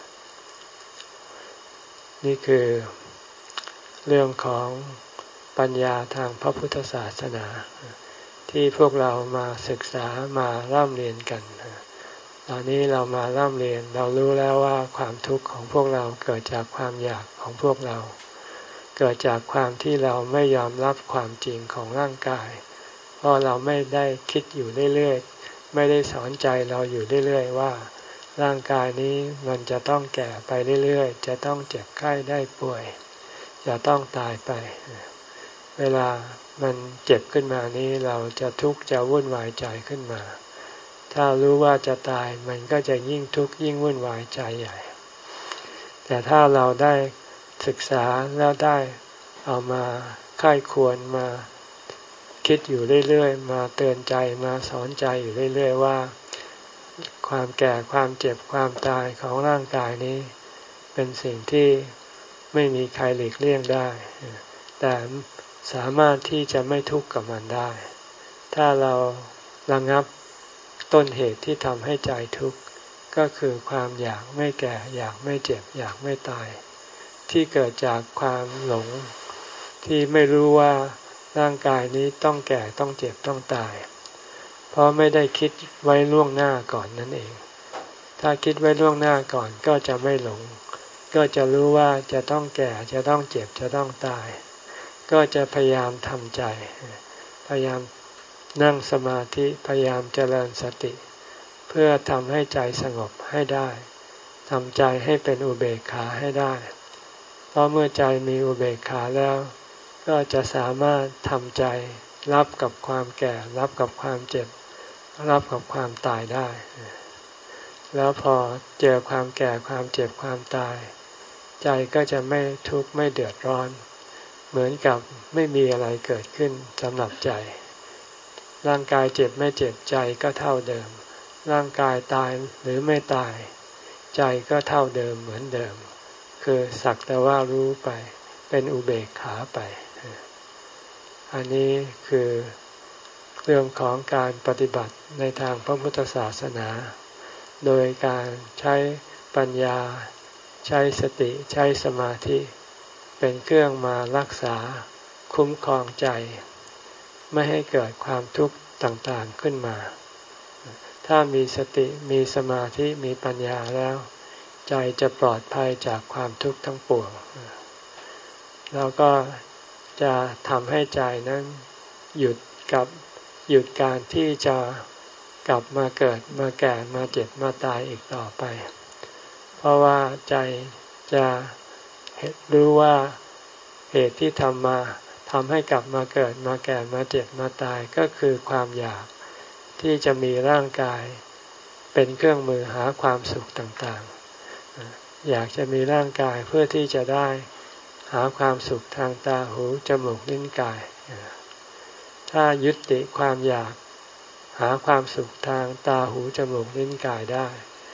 Speaker 1: นี่คือเรื่องของปัญญาทางพระพุทธศาสนาที่พวกเรามาศึกษามาร่ำเรียนกันตอนนี้เรามาร่ำเรียนเรารู้แล้วว่าความทุกข์ของพวกเราเกิดจากความอยากของพวกเราเกิดจากความที่เราไม่ยอมรับความจริงของร่างกายเพราะเราไม่ได้คิดอยู่เรื่อยๆไม่ได้สอนใจเราอยู่เรื่อยๆว่าร่างกายนี้มันจะต้องแก่ไปเรื่อยๆจะต้องเจ็บไข้ได้ป่วยจะต้องตายไปเวลามันเจ็บขึ้นมานี้เราจะทุกข์จะวุ่นวายใจขึ้นมาถ้ารู้ว่าจะตายมันก็จะยิ่งทุกข์ยิ่งวุ่นวายใจใหญ่แต่ถ้าเราได้ศึกษาแล้วได้เอามาค่ายควรมาคิดอยู่เรื่อยๆมาเตือนใจมาสอนใจอยู่เรื่อยๆว่าความแก่ความเจ็บความตายของร่างกายนี้เป็นสิ่งที่ไม่มีใครหลีกเลี่ยงได้แต่สามารถที่จะไม่ทุกข์กับมันได้ถ้าเราระงับต้นเหตุที่ทำให้ใจทุกข์ก็คือความอยากไม่แก่อยากไม่เจ็บอยากไม่ตายที่เกิดจากความหลงที่ไม่รู้ว่าร่างกายนี้ต้องแก่ต้องเจ็บต้องตายเพราะไม่ได้คิดไว้ล่วงหน้าก่อนนั่นเองถ้าคิดไว้ล่วงหน้าก่อนก็จะไม่หลงก็จะรู้ว่าจะต้องแก่จะต้องเจ็บจะต้องตายก็จะพยายามทำใจพยายามนั่งสมาธิพยายามเจริญสติเพื่อทำให้ใจสงบให้ได้ทำใจให้เป็นอุเบกขาให้ได้เพราะเมื่อใจมีอุเบกขาแล้วก็จะสามารถทำใจรับกับความแก่รับกับความเจ็บรับกับความตายได้แล้วพอเจอความแก่ความเจ็บความตายใจก็จะไม่ทุกข์ไม่เดือดร้อนเหมือนกับไม่มีอะไรเกิดขึ้นสำหรับใจร่างกายเจ็บไม่เจ็บใจก็เท่าเดิมร่างกายตายหรือไม่ตายใจก็เท่าเดิมเหมือนเดิมคือสักแต่ว่ารู้ไปเป็นอุเบกขาไปอันนี้คือเรื่องของการปฏิบัติในทางพระพุทธศาสนาโดยการใช้ปัญญาใช้สติใช้สมาธิเป็นเครื่องมารักษาคุ้มครองใจไม่ให้เกิดความทุกข์ต่างๆขึ้นมาถ้ามีสติมีสมาธิมีปัญญาแล้วใจจะปลอดภัยจากความทุกข์ทั้งปวงแล้วก็จะทำให้ใจนั้นหยุดกับหยุดการที่จะกลับมาเกิดมาแก่มาเจ็บมาตายอีกต่อไปเพราะว่าใจจะรู้ว่าเหตุที่ทำมาทำให้กลับมาเกิดมาแก่มาเจ็บมาตายก็คือความอยากที่จะมีร่างกายเป็นเครื่องมือหาความสุขต่างๆอยากจะมีร่างกายเพื่อที่จะได้หาความสุขทางตาหูจมูกลิ้นกายถ้ายุติความอยากหาความสุขทางตาหูจมูกลิ้นกายได้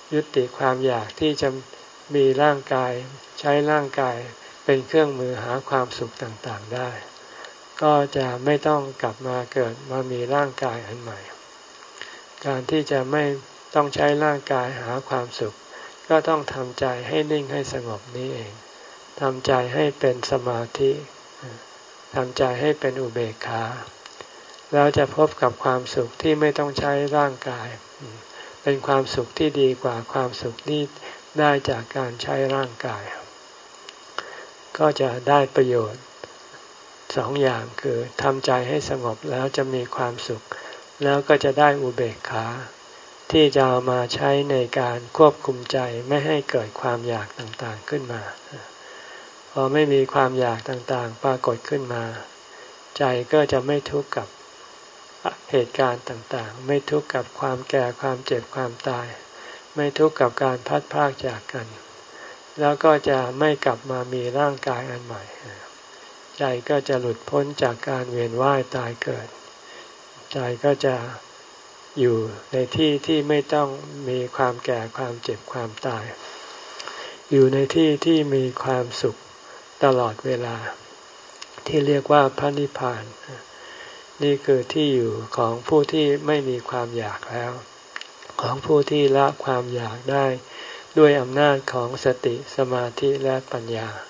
Speaker 1: ยุติความอยากที่จะมีร่างกายใช้ร่างกายเป็นเครื่องมือหาความสุขต่างๆได้ก็จะไม่ต้องกลับมาเกิดมามีร่างกายอันใหม่การที่จะไม่ต้องใช้ร่างกายหาความสุขก็ต้องทำใจให้นิ่งให้สงบนี้เองทำใจให้เป็นสมาธิทำใจให้เป็นอุเบกขาแล้วจะพบกับความสุขที่ไม่ต้องใช้ร่างกายเป็นความสุขที่ดีกว่าความสุขที่ได้จากการใช้ร่างกายก็จะได้ประโยชน์สองอย่างคือทำใจให้สงบแล้วจะมีความสุขแล้วก็จะได้อุเบกขาที่จะเอามาใช้ในการควบคุมใจไม่ให้เกิดความอยากต่างๆขึ้นมาพอไม่มีความอยากต่างๆปรากฏขึ้นมาใจก็จะไม่ทุกข์กับเหตุการณ์ต่างๆไม่ทุกข์กับความแก่ความเจ็บความตายไม่ทุกข์กับการพัดพรากจากกันแล้วก็จะไม่กลับมามีร่างกายอันใหม่ใจก็จะหลุดพ้นจากการเวียนว่ายตายเกิดใจก็จะอยู่ในที่ที่ไม่ต้องมีความแก่ความเจ็บความตายอยู่ในที่ที่มีความสุขตลอดเวลาที่เรียกว่าพระนิพพานนี่คือที่อยู่ของผู้ที่ไม่มีความอยากแล้วของผู้ที่ละความอยากได้ด้วยอำนาจของสติสมาธิและปัญญา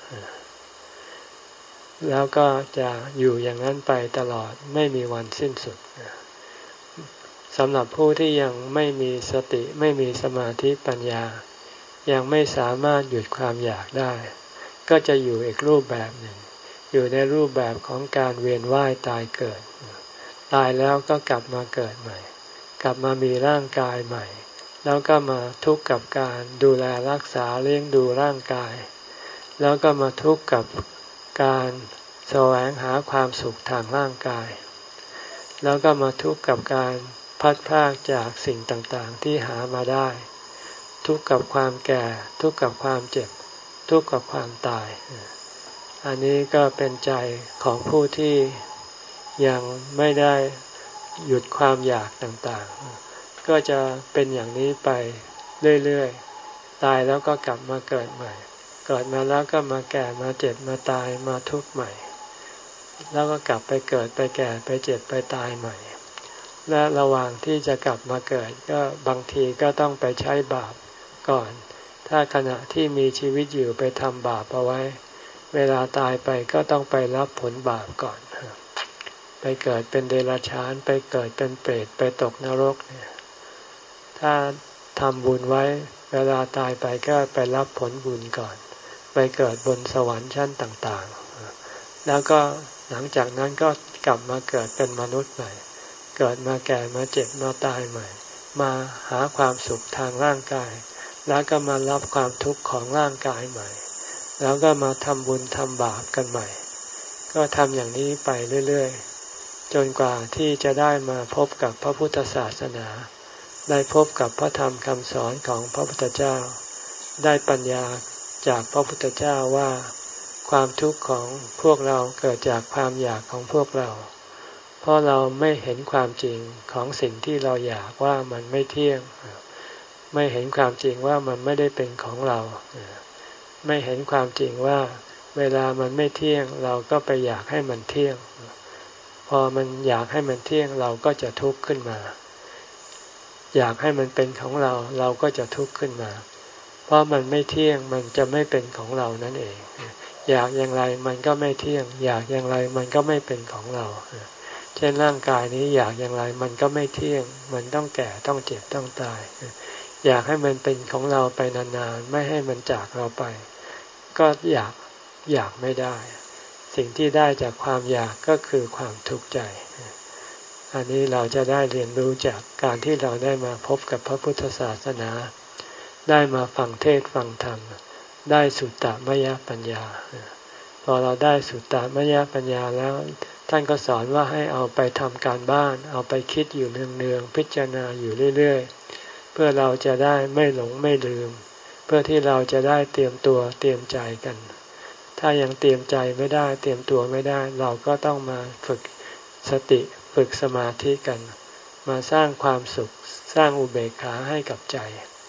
Speaker 1: แล้วก็จะอยู่อย่างนั้นไปตลอดไม่มีวันสิ้นสุดสำหรับผู้ที่ยังไม่มีสติไม่มีสมาธิปัญญายังไม่สามารถหยุดความอยากได้ก็จะอยู่อีกรูปแบบหนึ่งอยู่ในรูปแบบของการเวียนว่ายตายเกิดตายแล้วก็กลับมาเกิดใหม่กลับมามีร่างกายใหม่แล้วก็มาทุกข์กับการดูแลรักษาเลี้ยงดูร่างกายแล้วก็มาทุกข์กับการแสวงหาความสุขทางร่างกายแล้วก็มาทุกข์กับการพัดพรากจากสิ่งต่างๆที่หามาได้ทุกข์กับความแก่ทุกข์กับความเจ็บทุกข์กับความตายอันนี้ก็เป็นใจของผู้ที่ยังไม่ได้หยุดความอยากต่างๆก็จะเป็นอย่างนี้ไปเรื่อยๆตายแล้วก็กลับมาเกิดใหม่เกิดมาแล้วก็มาแก่มาเจ็บมาตายมาทุกข์ใหม่แล้วก็กลับไปเกิดไปแก่ไปเจ็บไปตายใหม่และระหว่างที่จะกลับมาเกิดก็บางทีก็ต้องไปใช้บาปก่อนถ้าขณะที่มีชีวิตอยู่ไปทำบาปเอาไว้เวลาตายไปก็ต้องไปรับผลบาปก่อนไปเกิดเป็นเดรัจฉานไปเกิดเป็นเปรตไปตกนรกเนี่ยถ้าทำบุญไว้เวลาตายไปก็ไปรับผลบุญก่อนไปเกิดบนสวรรค์ชั้นต่างๆแล้วก็หลังจากนั้นก็กลับมาเกิดเป็นมนุษย์ใหม่เกิดมาแก่มาเจ็บมาตายใหม่มาหาความสุขทางร่างกายแล้วก็มารับความทุกข์ของร่างกายใหม่แล้วก็มาทำบุญทำบาปกันใหม่ก็ทำอย่างนี้ไปเรื่อยๆจนกว่าที่จะได้มาพบกับพระพุทธศาสนาได้พบกับพระธรรมคำสอนของพระพุทธเจ้าได้ปัญญาจากพระพุทธเจ้าว่าความทุกข์ของพวกเราเกิดจากความอยากของพวกเราเพราะเราไม่เห็นความจริงของสิ่งที่เราอยากว่ามันไม่เที่ยงไม่เห็นความจริงว่ามันไม่ได้เป็นของเราไม่เห็นความจริงว่าเวลามันไม่เที่ยงเราก็ไปอยากให้มันเที่ยงพอมันอยากให้มันเที่ยงเราก็จะทุกข์ขึ้นมาอยากให้มันเป็นของเราเราก็จะทุกข์ขึ้นมาเพราะมันไม่เที่ยงมันจะไม่เป็นของเรานั่นเองอยากอย่างไรมันก็ไม่เที่ยงอยากอย่างไรมันก็ไม่เป็นของเราเช่นร่างกายนี้อยากอย่างไรมันก็ไม่เที่ยงมันต้องแก่ต้องเจ็บต้องตายอยากให้มันเป็นของเราไปนานๆไม่ให้มันจากเราไปก็อยากอยากไม่ได้สิ่งที่ได้จากความอยากก็คือความทุกข์ใจอันนี้เราจะได้เรียนรู้จากการที่เราได้มาพบกับพระพุทธศาสนาได้มาฟังเทศน์ฟังธรรมได้สุตตมยปัญญาพอเราได้สุตตมยปัญญาแล้วท่านก็สอนว่าให้เอาไปทำการบ้านเอาไปคิดอยู่เนืองๆพิจารณาอยู่เรื่อยๆเพื่อเราจะได้ไม่หลงไม่ลืมเพื่อที่เราจะได้เตรียมตัวเตรียมใจกันถ้ายังเตรียมใจไม่ได้เตรียมตัวไม่ได้เราก็ต้องมาฝึกสติฝึกสมาธิกันมาสร้างความสุขสร้างอุเบกขาให้กับใจ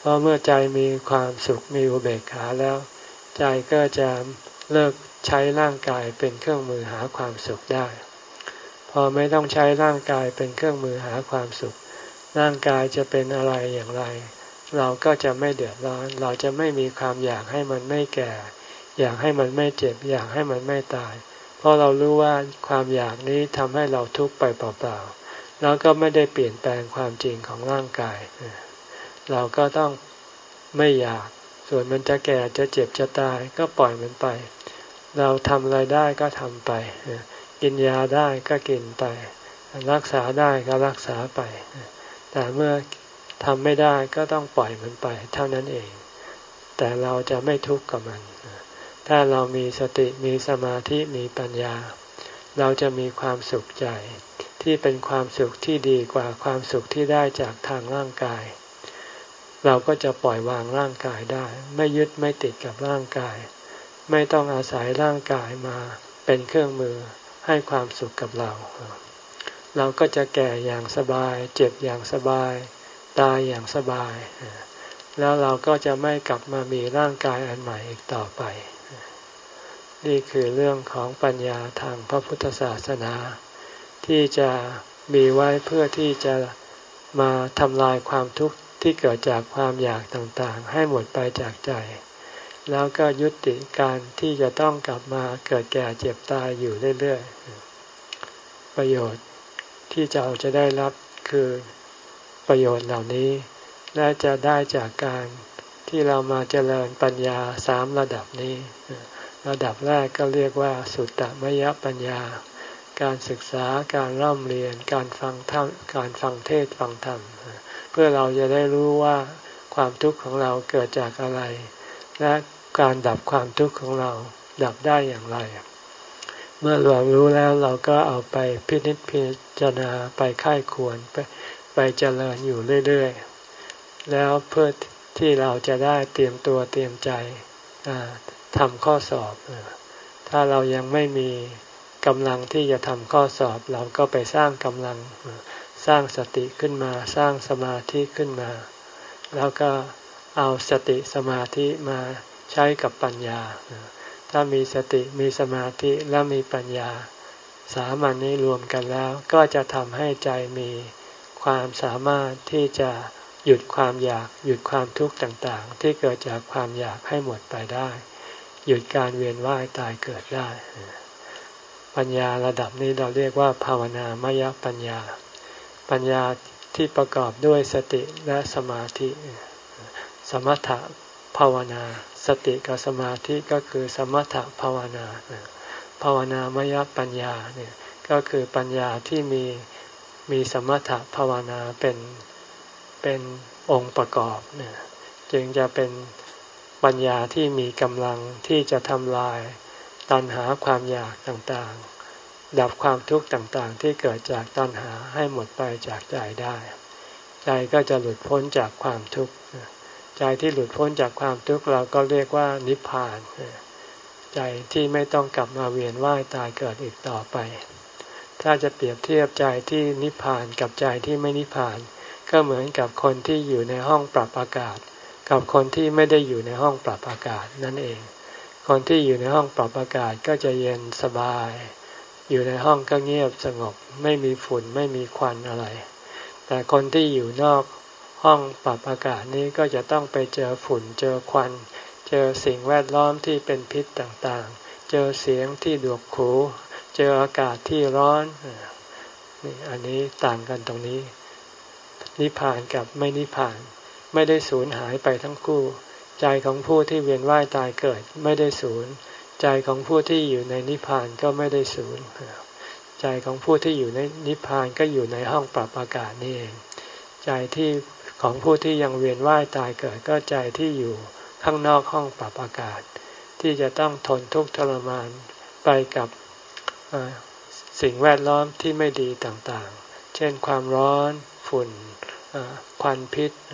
Speaker 1: เพราะเมื่อใจมีความสุขมีอุเบกขาแล้วใจก็จะเลิกใช้ร่างกายเป็นเครื่องมือหาความสุขได้พอไม่ต้องใช้ร่างกายเป็นเครื่องมือหาความสุขร่างกายจะเป็นอะไรอย่างไรเราก็จะไม่เดือดร้อนเราจะไม่มีความอยากให้มันไม่แก่อยากให้มันไม่เจ็บอยากให้มันไม่ตายเพราะเรารู้ว่าความอยากนี้ทำให้เราทุกข์ไปเปล่าๆแล้วก็ไม่ได้เปลี่ยนแปลงความจริงของร่างกายเราก็ต้องไม่อยากส่วนมันจะแก่จะเจ็บจะตายก็ปล่อยมันไปเราทำอะไรได้ก็ทำไปกินยาได้ก็กินไปรักษาได้ก็รักษาไปแต่เมื่อทำไม่ได้ก็ต้องปล่อยมันไปเท่านั้นเองแต่เราจะไม่ทุกข์กับมันถ้าเรามีสติมีสมาธิมีปัญญาเราจะมีความสุขใจที่เป็นความสุขที่ดีกว่าความสุขที่ได้จากทางร่างกายเราก็จะปล่อยวางร่างกายได้ไม่ยึดไม่ติดกับร่างกายไม่ต้องอาศัยร่างกายมาเป็นเครื่องมือให้ความสุขกับเราเราก็จะแก่อย่างสบายเจ็บอย่างสบายตายอย่างสบายแล้วเราก็จะไม่กลับมามีร่างกายอันใหม่อีกต่อไปนี่คือเรื่องของปัญญาทางพระพุทธศาสนาที่จะมีไว้เพื่อที่จะมาทำลายความทุกข์ที่เกิดจากความอยากต่างๆให้หมดไปจากใจแล้วก็ยุติการที่จะต้องกลับมาเกิดแก่เจ็บตายอยู่เรื่อยๆประโยชน์ที่เราจะได้รับคือประโยชน์เหล่านี้และจะได้จากการที่เรามาเจริญปัญญาสามระดับนี้ระดับแรกก็เรียกว่าสุตตมยปัญญาการศึกษาการร่ำเรียนการฟังธรรมการฟังเทศน์ฟังธรรมเพื่อเราจะได้รู้ว่าความทุกข์ของเราเกิดจากอะไรและการดับความทุกข์ของเราดับได้อย่างไรเมื่อเรารู้แล้วเราก็เอาไปพินิจพิจารณาไปค่ายควรไปไปเจริญอยู่เรื่อยๆแล้วเพื่อที่เราจะได้เตรียมตัวเตรียมใจทำข้อสอบถ้าเรายังไม่มีกำลังที่จะทำข้อสอบเราก็ไปสร้างกำลังสร้างสติขึ้นมาสร้างสมาธิขึ้นมาแล้วก็เอาสติสมาธิมาใช้กับปัญญาถ้ามีสติมีสมาธิและมีปัญญาสามัญนี้รวมกันแล้วก็จะทำให้ใจมีความสามารถที่จะหยุดความอยากหยุดความทุกข์ต่างๆที่เกิดจากความอยากให้หมดไปได้หยุดการเวียนว่ายตายเกิดได้ปัญญาระดับนี้เราเรียกว่าภาวนามยปัญญาปัญญาที่ประกอบด้วยสติและสมาธิสมถะภาวนาสติกับสมาธิก็คือสมถะภาวนาภาวนามยปัญญาเนี่ยก็คือปัญญาที่มีมีสมถะภาวนาเป็นเป็นองค์ประกอบเนี่ยจึงจะเป็นปัญญาที่มีกำลังที่จะทำลายตัณหาความอยากต่างๆดับความทุกข์ต่างๆที่เกิดจากตัณหาให้หมดไปจากใจได้ใจก็จะหลุดพ้นจากความทุกข์ใจที่หลุดพ้นจากความทุกข์เราก็เรียกว่านิพพานใจที่ไม่ต้องกลับมาเวียนว่ายตายเกิดอีกต่อไปถ้าจะเปรียบเทียบใจที่นิพพานกับใจที่ไม่นิพพานก็เหมือนกับคนที่อยู่ในห้องปรับอากาศกับคนที่ไม่ได้อยู่ในห้องปรับอากาศนั่นเองคนที่อยู่ในห้องปรับอากาศก็จะเย็นสบายอยู่ในห้องก็เงียบสงบไม่มีฝุ่นไม่มีควันอะไรแต่คนที่อยู่นอกห้องปรับอากาศนี้ก็จะต้องไปเจอฝุ่นเจอควันเจอสิ่งแวดล้อมที่เป็นพิษต่างๆเจอเสียงที่ดวกหูเจออากาศที่ร้อนนี่อันนี้ต่างกันตรงนี้นิพพานกับไม่นิพพานไม่ได้สูญหายไปทั้งคู่ใจของผู้ที่เวียนว่ายตายเกิดไม่ได้สูญใจของผู้ที่อยู่ในนิพพานก็ไม่ได้สูญใจของผู้ที่อยู่ในนิพพานก็อยู่ในห้องปรับอากาศนี่เองใจที่ของผู้ที่ยังเวียนว่ายตายเกิดก็ใจที่อยู่ข้างนอกห้องปรับอากาศที่จะต้องทนทุกข์ทรมานไปกับสิ่งแวดล้อมที่ไม่ดีต่างๆเช่นความร้อนฝุ่นควันพิษ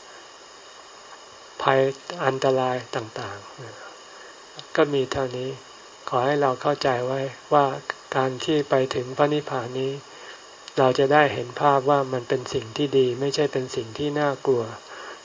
Speaker 1: ภัยอันตรายต่างๆก็มีเท่านี้ขอให้เราเข้าใจไว้ว่าการที่ไปถึงพระนิพพานนี้เราจะได้เห็นภาพว่ามันเป็นสิ่งที่ดีไม่ใช่เป็นสิ่งที่น่ากลัว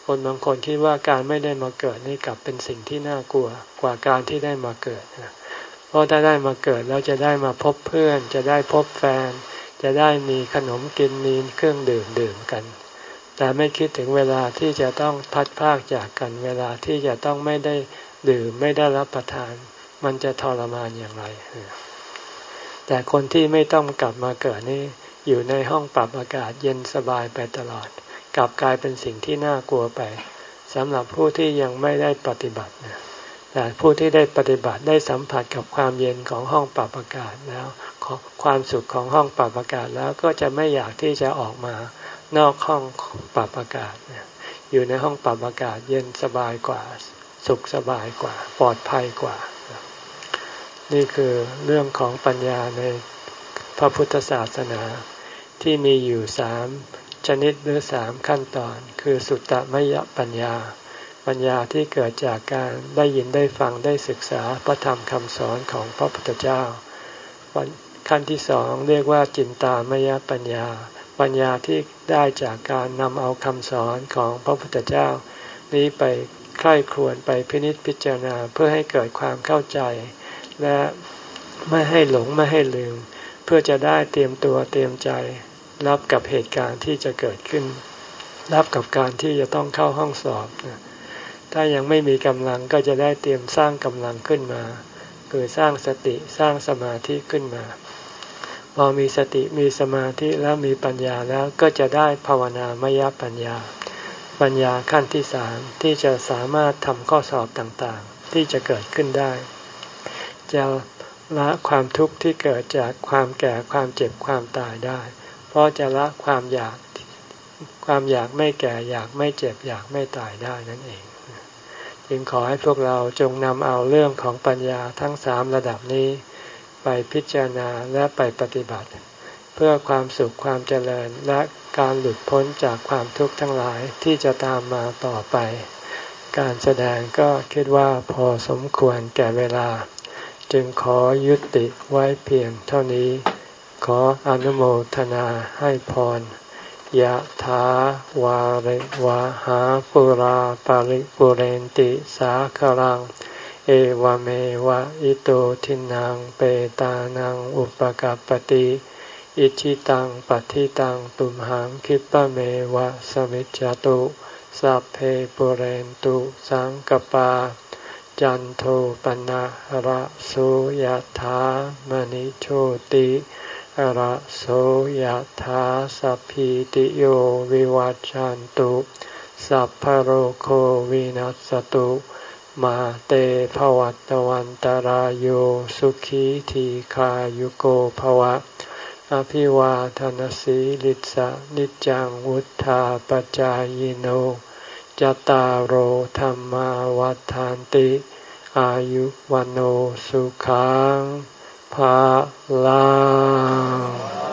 Speaker 1: คนบางคนคิดว่าการไม่ได้มาเกิดนี่กลับเป็นสิ่งที่น่ากลัวกว่าการที่ได้มาเกิดเพราะถ้าได้มาเกิดแล้วจะได้มาพบเพื่อนจะได้พบแฟนจะได้มีขนมกินมีเครื่องดื่มดื่มกันแต่ไม่คิดถึงเวลาที่จะต้องพัดพรากจากกันเวลาที่จะต้องไม่ได้ดื่มไม่ได้รับประทานมันจะทรมานอย่างไรแต่คนที่ไม่ต้องกลับมาเกิดนี่อยู่ในห้องปรับอากาศเย็นสบายไปตลอดกลับกลายเป็นสิ่งที่น่ากลัวไปสำหรับผู้ที่ยังไม่ได้ปฏิบัติแต่ผู้ที่ได้ปฏิบัติได้สัมผัสกับความเย็นของห้องปรับอากาศแล้วความสุขของห้องปรับอากาศแล้วก็จะไม่อยากที่จะออกมานอกห้องปรับอากาศอยู่ในห้องปรับอากาศเย็นสบายกว่าสุขสบายกว่าปลอดภัยกว่านี่คือเรื่องของปัญญาในพระพุทธศาสนาที่มีอยู่สามชนิดหรือสามขั้นตอนคือสุตตมยปัญญาปัญญาที่เกิดจากการได้ยินได้ฟังได้ศึกษาพระธรรมคำสอนของพระพุทธเจ้าขั้นที่สองเรียกว่าจินตามยปัญญาปัญญาที่ได้จากการนำเอาคำสอนของพระพุทธเจ้านี้ไปใคร่ครวญไปพินิจพิจารณาเพื่อให้เกิดความเข้าใจและไม่ให้หลงไม่ให้ลืมเพื่อจะได้เตรียมตัวเตรียมใจรับกับเหตุการณ์ที่จะเกิดขึ้นรับกับการที่จะต้องเข้าห้องสอบถ้ายังไม่มีกำลังก็จะได้เตรียมสร้างกำลังขึ้นมาคือสร้างสติสร้างสมาธิขึ้นมาพอมีสติมีสมาธิแล้วมีปัญญาแล้วก็จะได้ภาวนามยปัญญาปัญญาขั้นที่สามที่จะสามารถทำข้อสอบต่างๆที่จะเกิดขึ้นได้จะละความทุกข์ที่เกิดจากความแก่ความเจ็บความตายได้เพราะจะละความอยากความอยากไม่แก่อยากไม่เจ็บอยากไม่ตายได้นั่นเองจึงขอให้พวกเราจงนำเอาเรื่องของปัญญาทั้งสามระดับนี้ไปพิจารณาและไปปฏิบัติเพื่อความสุขความเจริญและการหลุดพ้นจากความทุกข์ทั้งหลายที่จะตามมาต่อไปการแสดงก็คิดว่าพอสมควรแก่เวลาจึงขอยุติไว้เพียงเท่านี้ขออนุโมทนาให้พรยะถาวาริวะหาปุราปาริปุเรนติสาคลังเอวเมวะอิโตทินังเปตานังอุปกัปปติอิชิตังปัฏฐิตังตุมหังคิปะเมวะสมิจจตุสัพเพปุเรนตุสังกปาจันโทปนะระโสยถามณิโชติระโสยถาสัพพิติโยวิวัจจันตุสัพพะโรโควินัสตุมาเตภวัตวันตารโยสุขีทีขายุโกภวะอภิวาทนสีลิสะนิจังวุธาปจายโนจตารโหธรรมาวัฏฐานติอายุวันโอสุขังภาลัง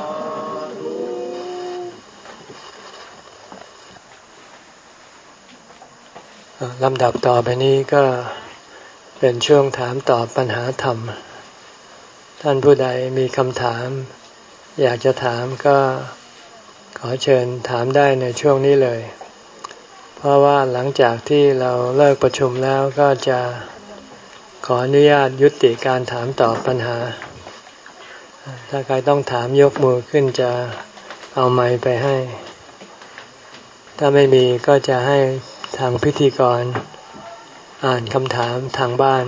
Speaker 1: ลำดับต่อไปนี้ก็เป็นช่วงถามตอบปัญหาธรรมท่านผู้ใดมีคำถามอยากจะถามก็ขอเชิญถามได้ในช่วงนี้เลยเพราะว่าหลังจากที่เราเลิกประชุมแล้วก็จะขออนุญาตยุติการถามตอบปัญหาถ้าใครต้องถามยกมือขึ้นจะเอาไมค์ไปให้ถ้าไม่มีก็จะให้ทางพิธีกรอ่านคำถามทางบ้าน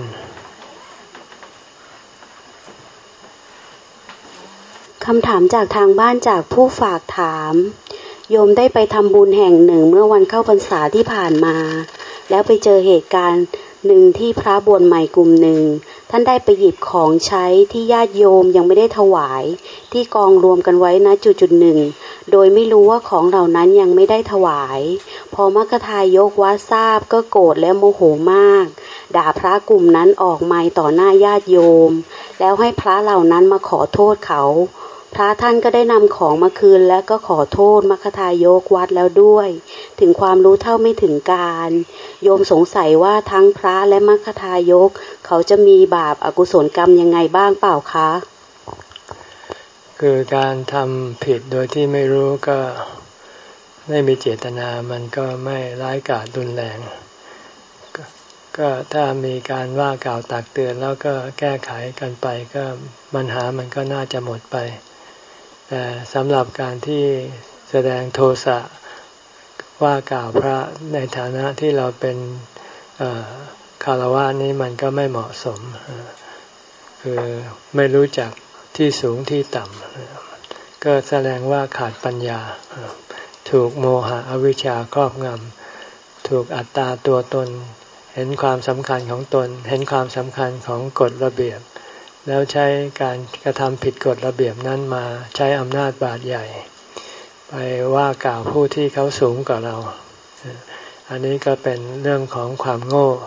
Speaker 2: คำถามจากทางบ้านจากผู้ฝากถามโยมได้ไปทำบุญแห่งหนึ่งเมื่อวันเข้าพรรษาที่ผ่านมาแล้วไปเจอเหตุการณ์หนึ่งที่พระบวชใหม่กลุ่มหนึ่งท่านได้ไปหยิบของใช้ที่ญาติโยมยังไม่ได้ถวายที่กองรวมกันไว้ณจุดจุดหนึ่งโดยไม่รู้ว่าของเหล่านั้นยังไม่ได้ถวายพอมัคคทายกวัดทราบก็โกรธและโมโหมากด่าพระกลุ่มนั้นออกไมค์ต่อหน้าญาติโยมแล้วให้พระเหล่านั้นมาขอโทษเขาพระท่านก็ได้นำของมาคืนและก็ขอโทษมัคคทายกวัดแล้วด้วยถึงความรู้เท่าไม่ถึงการโยมสงสัยว่าทั้งพระและมัคคทายกเขาจะมีบาปอกุศลกรรมยังไงบ้างเปล่าคะคือการทำผิดโดยที่ไม่รู้ก็
Speaker 1: ไม่มีเจตนามันก็ไม่ร้ายกาจรุนแรงกก็ถ้ามีการว่ากล่าวตักเตือนแล้วก็แก้ไขกันไปก็ปัญหามันก็น่าจะหมดไปแต่สำหรับการที่แสดงโทสะว่ากล่าวพระในฐานะที่เราเป็นคฤหัสถ์นี้มันก็ไม่เหมาะสมคือไม่รู้จักที่สูงที่ต่ำก็แสดงว่าขาดปัญญาถูกโมหะอวิชชาครอบงำถูกอัตตาตัวตนเห็นความสำคัญของตนเห็นความสำคัญของกฎระเบียบแล้วใช้การกระทำผิดกฎระเบียบนั้นมาใช้อำนาจบาดใหญ่ไปว่ากล่าวผู้ที่เขาสูงกว่าเราอันนี้ก็เป็นเรื่องของความโง่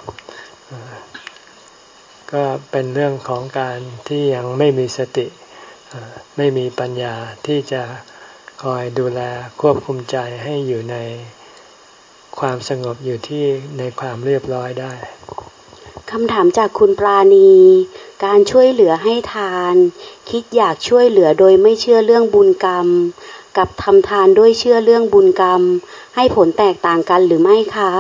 Speaker 1: ก็เป็นเรื่องของการที่ยังไม่มีสติไม่มีปัญญาที่จะคอยดูแลควบคุมใจให้อยู่ในความสงบอยู่ที่ในความเรียบร้อยได้
Speaker 2: คำถามจากคุณปราณีการช่วยเหลือให้ทานคิดอยากช่วยเหลือโดยไม่เชื่อเรื่องบุญกรรมกับทำทานด้วยเชื่อเรื่องบุญกรรมให้ผลแตกต่างกันหรือไม่คะ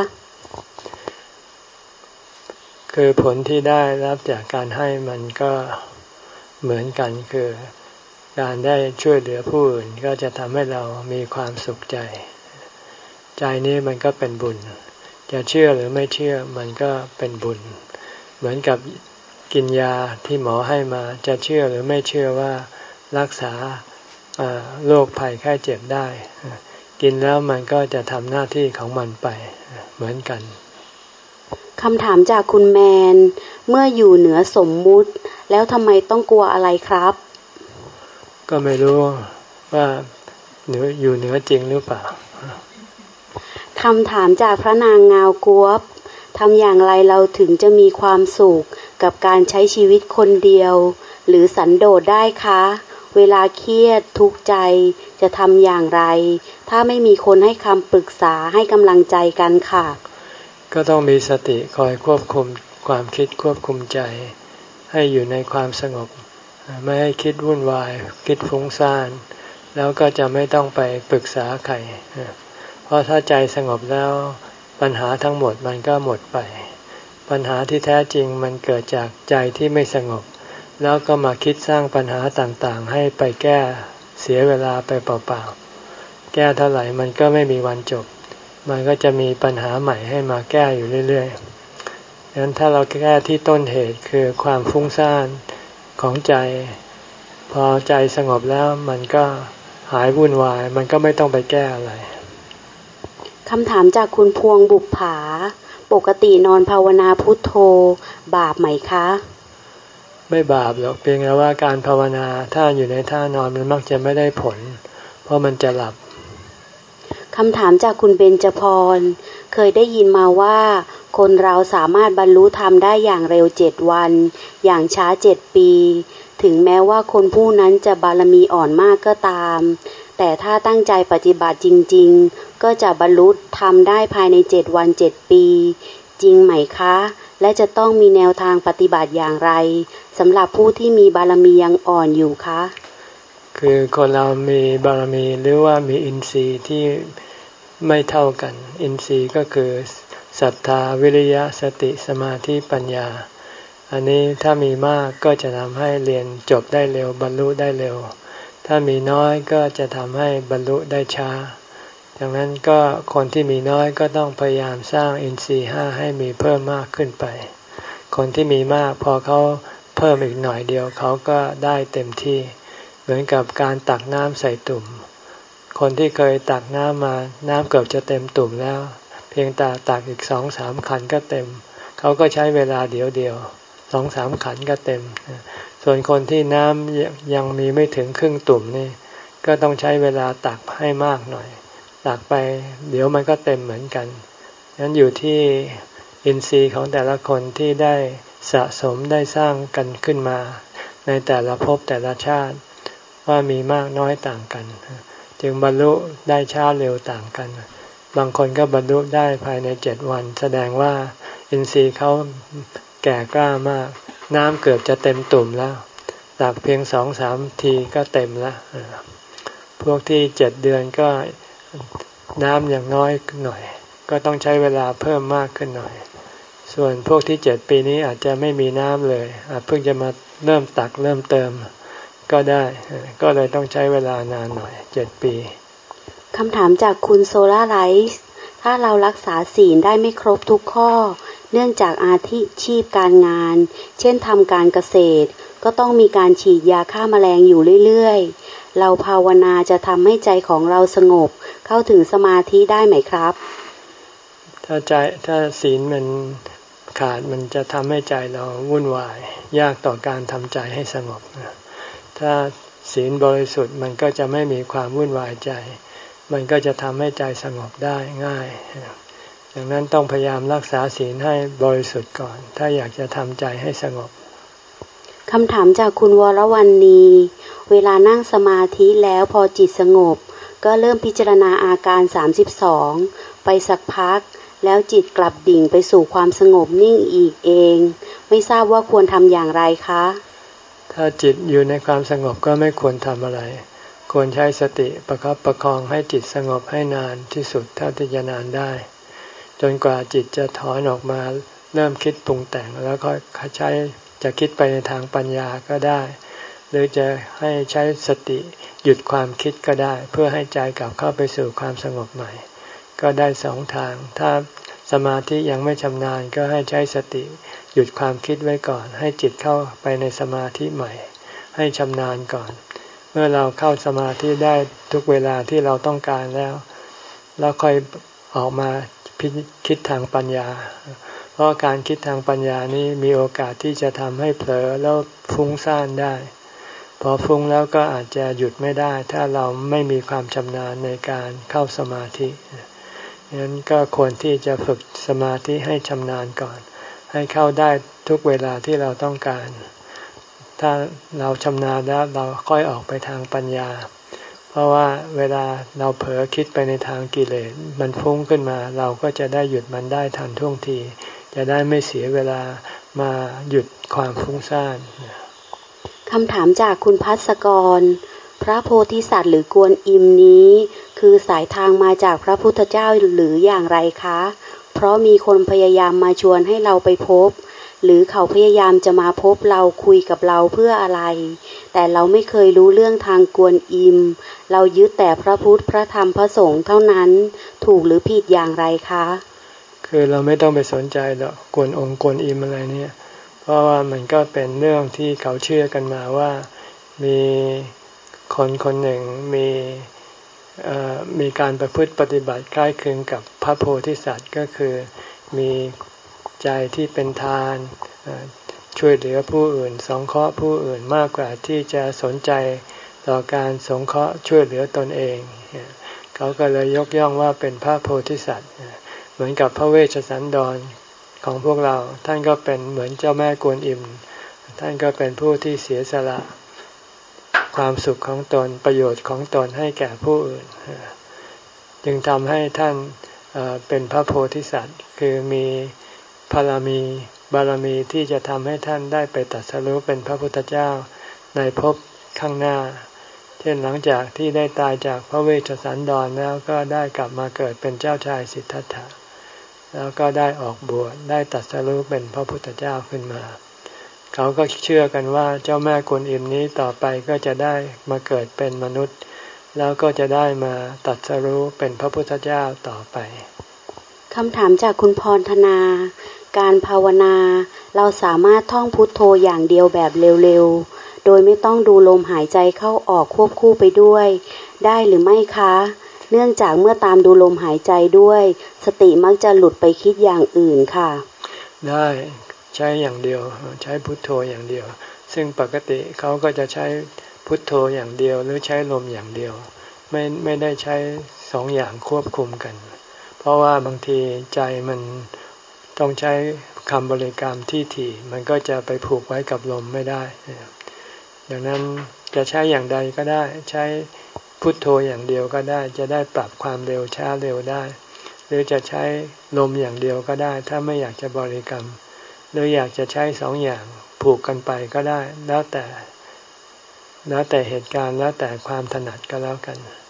Speaker 1: คือผลที่ได้รับจากการให้มันก็เหมือนกันคือการได้ช่วยเหลือผู้อื่นก็จะทำให้เรามีความสุขใจใจนี้มันก็เป็นบุญจะเชื่อหรือไม่เชื่อมันก็เป็นบุญเหมือนกับกินยาที่หมอให้มาจะเชื่อหรือไม่เชื่อว่ารักษาโรคภัยไข้เจ็บได้กินแล้วมันก็จะทำหน้าที่ของมันไปเหมือนกัน
Speaker 2: คำถามจากคุณแมนเมื่ออยู่เหนือสมมุติแล้วทำไมต้องกลัวอะไรครับ
Speaker 1: ก็ไม่รู้ว่าเหนืออยู่เหนือจริงหรือเปล่า
Speaker 2: คำถามจากพระนางงาวกวบทำอย่างไรเราถึงจะมีความสุขกับการใช้ชีวิตคนเดียวหรือสันโดษได้คะเวลาเครียดทุกข์ใจจะทำอย่างไรถ้าไม่มีคนให้คำปรึกษาให้กำลังใจกันค่ะ
Speaker 1: ก็ต้องมีสติคอยควบคุมความคิดควบคุมใจให้อยู่ในความสงบไม่ให้คิดวุ่นวายคิดฟุ้งซ่านแล้วก็จะไม่ต้องไปปรึกษาใครเพราะถ้าใจสงบแล้วปัญหาทั้งหมดมันก็หมดไปปัญหาที่แท้จริงมันเกิดจากใจที่ไม่สงบแล้วก็มาคิดสร้างปัญหาต่างๆให้ไปแก้เสียเวลาไปเปล่าๆแก้เท่าไหร่มันก็ไม่มีวันจบมันก็จะมีปัญหาใหม่ให้มาแก้อยู่เรื่อยๆดังนั้นถ้าเราแก้ที่ต้นเหตุคือความฟุ้งซ่านของใจพอใจสงบแล้วมันก็หายวุ่นวายมันก็ไม่ต้องไปแก้อะไร
Speaker 2: คำถามจากคุณพวงบุปผาปกตินอนภาวนาพุทโธบาปไหมคะ
Speaker 1: ไม่บาปหรอกเพียงแต่ว่าการภาวนาถ้าอยู่ในท่านอนมันมักจะไม่ได้ผลเพราะมันจะหลับ
Speaker 2: คำถามจากคุณเบญจพรเคยได้ยินมาว่าคนเราสามารถบรรลุธรรมได้อย่างเร็วเจ็ดวันอย่างช้าเจ็ดปีถึงแม้ว่าคนผู้นั้นจะบารมีอ่อนมากก็ตามแต่ถ้าตั้งใจปฏิบัติจริงๆก็จะบรรลุธรรมได้ภายในเจ็ดวันเจ็ดปีจริงไหมคะและจะต้องมีแนวทางปฏิบัติอย่างไรสำหรับผู้ที่มีบารมียังอ่อนอยู่คะ
Speaker 1: คือคนเรามีบารมีหรือว่ามีอินทรีย์ที่ไม่เท่ากันอินทรีย์ก็คือศรัทธาวิริยะสติสมาธิปัญญาอันนี้ถ้ามีมากก็จะทำให้เรียนจบได้เร็วบรรลุได้เร็วถ้ามีน้อยก็จะทำให้บรรลุได้ช้าดังนั้นก็คนที่มีน้อยก็ต้องพยายามสร้างอินทรีย์ห้าให้มีเพิ่มมากขึ้นไปคนที่มีมากพอเขาเพิ่มอีกหน่อยเดียวเขาก็ได้เต็มที่เหมือนกับการตักน้ำใส่ตุ่มคนที่เคยตักน้ำมาน้ำเกือบจะเต็มตุ่มแล้วเพียงแต่ตักอีกสองสามขันก็เต็มเขาก็ใช้เวลาเดียวเดียวสองสามขันก็เต็มส่วนคนที่น้ำยังมีไม่ถึงครึ่งตุ่มนี่ก็ต้องใช้เวลาตักให้มากหน่อยตักไปเดี๋ยวมันก็เต็มเหมือนกันงั้นอยู่ที่อินทรีย์ของแต่ละคนที่ได้สะสมได้สร้างกันขึ้นมาในแต่ละภพแต่ละชาติว่ามีมากน้อยต่างกันจึงบรรลุได้ช้าเร็วต่างกันบางคนก็บรรลุได้ภายในเจ็ดวันแสดงว่าอินทรีย์เขาแก่กล้ามากน้ำเกือบจะเต็มตุ่มแล้วตักเพียงสองสามทีก็เต็มแล้วพวกที่เจ็ดเดือนก็น้ำอย่างน้อยหน่อยก็ต้องใช้เวลาเพิ่มมากขึ้นหน่อยส่วนพวกที่เจ็ดปีนี้อาจจะไม่มีน้ำเลยอาจเพิ่งจะมาเริ่มตักเริ่มเติมก็ได้ก็เลยต้องใช้เวลานานหน่อยเจ็ดปี
Speaker 2: คำถามจากคุณโซลาไลท์ถ้าเรารักษาศีลได้ไม่ครบทุกข้อเนื่องจากอาชีพการงานเช่นทำการเกษตรก็ต้องมีการฉีดยาฆ่าแมลงอยู่เรื่อยๆเราภาวนาจะทำให้ใจของเราสงบเข้าถึงสมาธิได้ไหมครับ
Speaker 1: ถ้าใจถ้าศีลมันขาดมันจะทำให้ใจเราวุ่นวายยากต่อการทำใจให้สงบถ้าศีลบริสุทธิ์มันก็จะไม่มีความวุ่นวายใจมันก็จะทำให้ใจสงบได้ง่ายดังนั้นต้องพยายามรักษาศีลให้บริสุทธิ์ก่อนถ้าอยากจะทำใจให้สงบ
Speaker 2: คำถามจากคุณวรวรรณีเวลานั่งสมาธิแล้วพอจิตสงบก็เริ่มพิจารณาอาการสามสิบสองไปสักพักแล้วจิตกลับดิ่งไปสู่ความสงบนิ่งอีกเองไม่ทราบว่าควรทำอย่างไรคะ
Speaker 1: ถ้าจิตอยู่ในความสงบก็ไม่ควรทำอะไรควรใช้สติประคับประคองให้จิตสงบให้นานที่สุดเท่าที่จะนานได้จนกว่าจิตจะถอนออกมาเริ่มคิดปรุงแต่งแล้วก็ใช้จะคิดไปในทางปัญญาก็ได้หรือจะให้ใช้สติหยุดความคิดก็ได้เพื่อให้ใจกลับเข้าไปสู่ความสงบใหม่ก็ได้สองทางถ้าสมาธิยังไม่ชำนาญก็ให้ใช้สติหยุดความคิดไว้ก่อนให้จิตเข้าไปในสมาธิใหม่ให้ชำนาญก่อนเมื่อเราเข้าสมาธิได้ทุกเวลาที่เราต้องการแล้วแล้วค่อยออกมาคิดทางปัญญาเพราะการคิดทางปัญญานี้มีโอกาสที่จะทำให้เผลอแล้วฟุ้งซ่านได้พอฟุ้งแล้วก็อาจจะหยุดไม่ได้ถ้าเราไม่มีความชำนาญในการเข้าสมาธิฉะนั้นก็ควรที่จะฝึกสมาธิให้ชำนาญก่อนให้เข้าได้ทุกเวลาที่เราต้องการถ้าเราชำนาญแล้วเราค่อยออกไปทางปัญญาเพราะว่าเวลาเราเผลอคิดไปในทางกิเลสมันฟุ้งขึ้นมาเราก็จะได้หยุดมันได้ทันท่วงทีจะได้ไม่เสียเวลามาหยุดความฟุ้งซ่าน
Speaker 2: คำถามจากคุณภัสกรพระโพธิสัตว์หรือกวนอิมนี้คือสายทางมาจากพระพุทธเจ้าหรืออย่างไรคะเพราะมีคนพยายามมาชวนให้เราไปพบหรือเขาพยายามจะมาพบเราคุยกับเราเพื่ออะไรแต่เราไม่เคยรู้เรื่องทางกวนอิมเรายึดแต่พระพุทธพระธรรมพระสงฆ์เท่านั้นถูกหรือผิดอย่างไรคะ
Speaker 1: คือเราไม่ต้องไปสนใจหรอกกวนองค์กวนอิมอะไรเนี่ยเพราะว่ามันก็เป็นเรื่องที่เขาเชื่อกันมาว่ามีคนคนหนึ่งมีมีการประพฤติปฏิบัติใกล้เคียงกับพระโพธิสัตว์ก็คือมีใจที่เป็นทานช่วยเหลือผู้อื่นสงเคราะห์ผู้อื่นมากกว่าที่จะสนใจต่อการสงเคราะห์ช่วยเหลือตนเองเขาก็เลยยกย่องว่าเป็นพระโพธิสัตว์เหมือนกับพระเวชสันดรของพวกเราท่านก็เป็นเหมือนเจ้าแม่กวนอิมท่านก็เป็นผู้ที่เสียสละความสุขของตนประโยชน์ของตนให้แก่ผู้อื่นจึงทำให้ท่านเป็นพระโพธิสัตว์คือมีพารมีบารมีที่จะทำให้ท่านได้ไปตรัสรู้เป็นพระพุทธเจ้าในภพข้างหน้าเช่นหลังจากที่ได้ตายจากพระเวชสันดรแล้วก็ได้กลับมาเกิดเป็นเจ้าชายสิทธัตถะแล้วก็ได้ออกบวชได้ตรัสรู้เป็นพระพุทธเจ้าขึ้นมาเขาก็เชื่อกันว่าเจ้าแม่กวนอิมนี้ต่อไปก็จะได้มาเกิดเป็นมนุษย์แล้วก็จะได้มาตรัสรู้เป็นพระพุทธเจ้าต่อไป
Speaker 2: คำถามจากคุณพรธนาการภาวนาเราสามารถท่องพุทโธอย่างเดียวแบบเร็วๆโดยไม่ต้องดูลมหายใจเข้าออกควบคู่ไปด้วยได้หรือไม่คะเนื่องจากเมื่อตามดูลมหายใจด้วยสติมักจะหลุดไปคิดอย่างอื่นค่ะ
Speaker 1: ได้ใช้อย่างเดียวใช้พุทโธอย่างเดียวซึ่งปกติเขาก็จะใช้พุทโธอย่างเดียวหรือใช้ลมอย่างเดียวไม่ไม่ได้ใช้สองอย่างควบคุมกันเพราะว่าบางทีใจมันต้องใช้คำบริกรรมที่ถี่มันก็จะไปผูกไว้กับลมไม่ได้ดังนั้นจะใช้อย่างใดก็ได้ใช้พุทโธอย่างเดียวก็ได้จะได้ปรับความเร็วช้าเร็วได้หรือจะใช้ลมอย่างเดียวก็ได้ถ้าไม่อยากจะบริกรรมหรืออยากจะใช้สองอย่างผูกกันไปก็ได้แล้วแต่แล้วแต่เหตุการณ์แล้วแต่ความถนัดก็แล้วกัน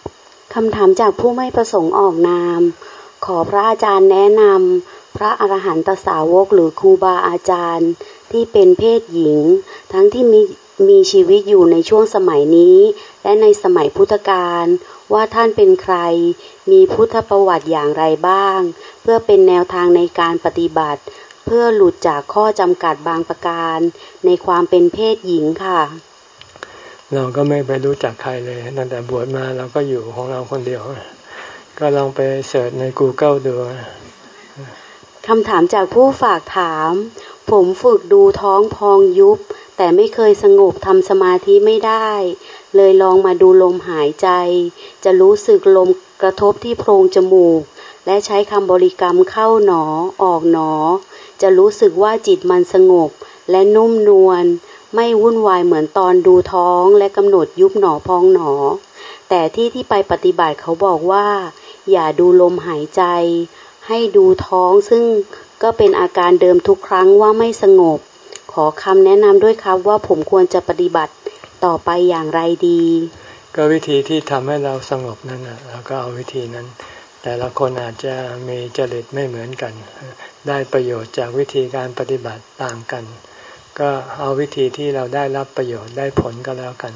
Speaker 2: คำถามจากผู้ไม่ประสงค์ออกนามขอพระอาจารย์แนะนำพระอรหันตสาวกหรือครูบาอาจารย์ที่เป็นเพศหญิงทั้งที่มีมีชีวิตอยู่ในช่วงสมัยนี้และในสมัยพุทธกาลว่าท่านเป็นใครมีพุทธประวัติอย่างไรบ้างเพื่อเป็นแนวทางในการปฏิบัติเพื่อหลุดจากข้อจำกัดบางประการในความเป็นเพศหญิงค่ะ
Speaker 1: เราก็ไม่ไปรู้จักใครเลยตั้งแต่บวชมาเราก็อยู่ของเราคนเดียวก็ลองไปเสิร์ชใน Google ดู
Speaker 2: คำถามจากผู้ฝากถามผมฝึกดูท้องพองยุบแต่ไม่เคยสงบทำสมาธิไม่ได้เลยลองมาดูลมหายใจจะรู้สึกลมกระทบที่โพรงจมูกและใช้คำบริกรรมเข้าหนอออกหนอจะรู้สึกว่าจิตมันสงบและนุ่มนวลไม่วุ่นวายเหมือนตอนดูท้องและกำหนดยุบหนอพองหนอแต่ที่ที่ไปปฏิบัติเขาบอกว่าอย่าดูลมหายใจให้ดูท้องซึ่งก็เป็นอาการเดิมทุกครั้งว่าไม่สงบขอคำแนะนำด้วยครับว่าผมควรจะปฏิบัติต่อไปอย่างไรดี
Speaker 1: ก็วิธีที่ทำให้เราสงบนั่นนะเราก็เอาวิธีนั้นแต่ละคนอาจจะมีจริตไม่เหมือนกันได้ประโยชน์จากวิธีการปฏิบัติต่างกันก็เอาวิธีที่เราได้รับประโยชน์ได้ผลก็แล้วกัน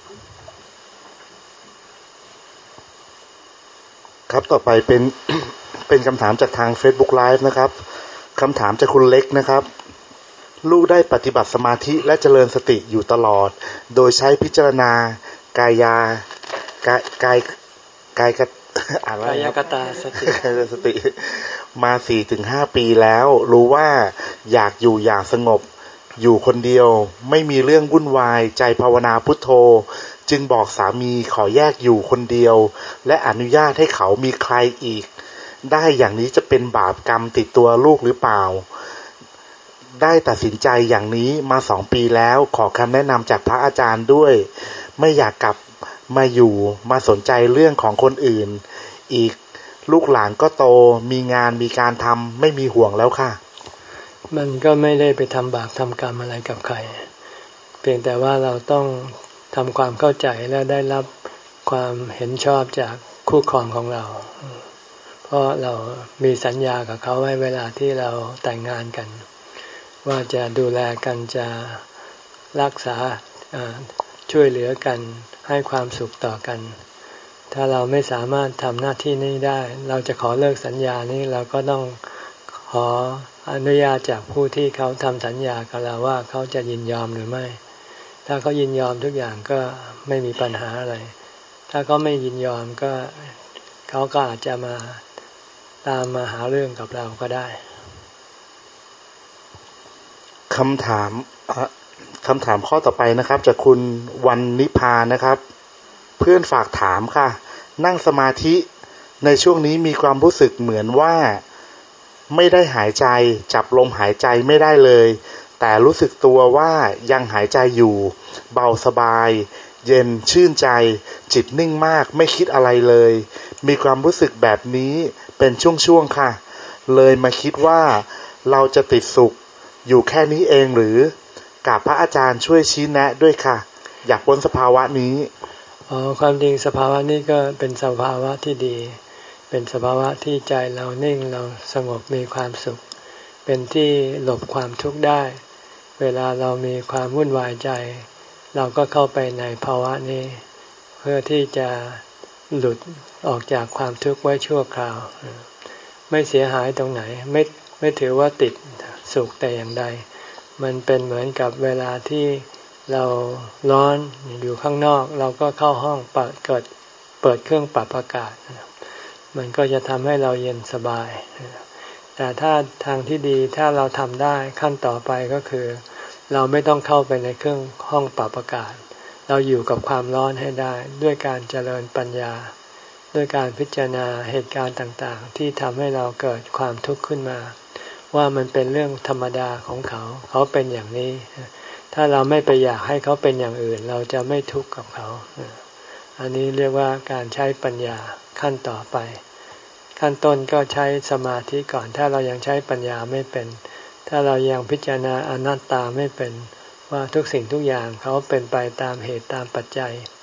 Speaker 3: ครับต่อไปเป็น เป็นคำถามจากทาง Facebook Live นะครับคำถามจากคุณเล็กนะครับลูกได้ปฏิบัติสมาธิและเจริญสติอยู่ตลอดโดยใช้พิจารณากายากายกายกายก
Speaker 1: กายกตาสติ
Speaker 3: กายสติมา สี่ถึงห้า ปีแล้วรู้ว่าอยากอยู่อย่างสงบอยู่คนเดียวไม่มีเรื่องวุ่นวายใจภาวนาพุทโธจึงบอกสามีขอแยกอยู่คนเดียวและอนุญาตให้เขามีใครอีกได้อย่างนี้จะเป็นบาปกรรมติดตัวลูกหรือเปล่าได้ตัดสินใจอย่างนี้มาสองปีแล้วขอคำแนะนำจากพระอาจารย์ด้วยไม่อยากกลับมาอยู่มาสนใจเรื่องของคนอื่นอีกลูกหลานก็โตมีงานมีการทำไม่มีห่วงแล้วค่ะ
Speaker 1: มันก็ไม่ได้ไปทำบาปทำกรรมอะไรกับใครเพียงแต่ว่าเราต้องทำความเข้าใจและได้รับความเห็นชอบจากคู่ครองของเราเพราะเรามีสัญญากับเขาไว้เวลาที่เราแต่งงานกันว่าจะดูแลกันจะรักษาช่วยเหลือกันให้ความสุขต่อกันถ้าเราไม่สามารถทำหน้าที่นี้ได้เราจะขอเลิกสัญญานี้เราก็ต้องขออนุญาตจากผู้ที่เขาทำสัญญากับเราว่าเขาจะยินยอมหรือไม่ถ้าเขายินยอมทุกอย่างก็ไม่มีปัญหาอะไรถ้าเขาไม่ยินยอมก็เขาก็อาจจะมาตามมาหาเรื่องกับเราก็ได้
Speaker 3: คำถามคำถามข้อต่อไปนะครับจากคุณวันนิพานะครับเพื่อนฝากถามค่ะนั่งสมาธิในช่วงนี้มีความรู้สึกเหมือนว่าไม่ได้หายใจจับลมหายใจไม่ได้เลยแต่รู้สึกตัวว่ายังหายใจอยู่เบาสบายเย็นชื่นใจจิตนิ่งมากไม่คิดอะไรเลยมีความรู้สึกแบบนี้เป็นช่วงๆค่ะเลยมาคิดว่าเราจะติดสุขอยู่แค่นี้เองหรือกราบพระอาจารย์ช่วยชี้แนะด้วยค่ะอยากพ้นสภาวะนี้
Speaker 1: อ๋อความจริงสภาวะนี้ก็เป็นสภาวะที่ดีเป็นสภาวะที่ใจเรานิ่งเราสงบมีความสุขเป็นที่หลบความทุกข์ได้เวลาเรามีความวุ่นวายใจเราก็เข้าไปในภาวะนี้เพื่อที่จะหลุดออกจากความทุกข์ไว้ชั่วคราวไม่เสียหายตรงไหนไม่ไม่ถือว่าติดสุขแต่อย่างใดมันเป็นเหมือนกับเวลาที่เราร้อนอยู่ข้างนอกเราก็เข้าห้องเปิดเกิดเปิดเครื่องปรับอากาศมันก็จะทำให้เราเย็นสบายแต่ถ้าทางที่ดีถ้าเราทำได้ขั้นต่อไปก็คือเราไม่ต้องเข้าไปในเครื่องห้องปรับอากาศเราอยู่กับความร้อนให้ได้ด้วยการเจริญปัญญาด้วยการพิจารณาเหตุการณ์ต่างๆที่ทำให้เราเกิดความทุกข์ขึ้นมาว่ามันเป็นเรื่องธรรมดาของเขาเขาเป็นอย่างนี้ถ้าเราไม่ไปอยากให้เขาเป็นอย่างอื่นเราจะไม่ทุกข์กับเขาอันนี้เรียกว่าการใช้ปัญญาขั้นต่อไปขั้นต้นก็ใช้สมาธิก่อนถ้าเรายังใช้ปัญญาไม่เป็นถ้าเรายังพิจารณาอนัตตาไม่เป็นว่าทุกสิ่งทุกอย่างเขาเป็นไปตามเหตุตามปัจจัย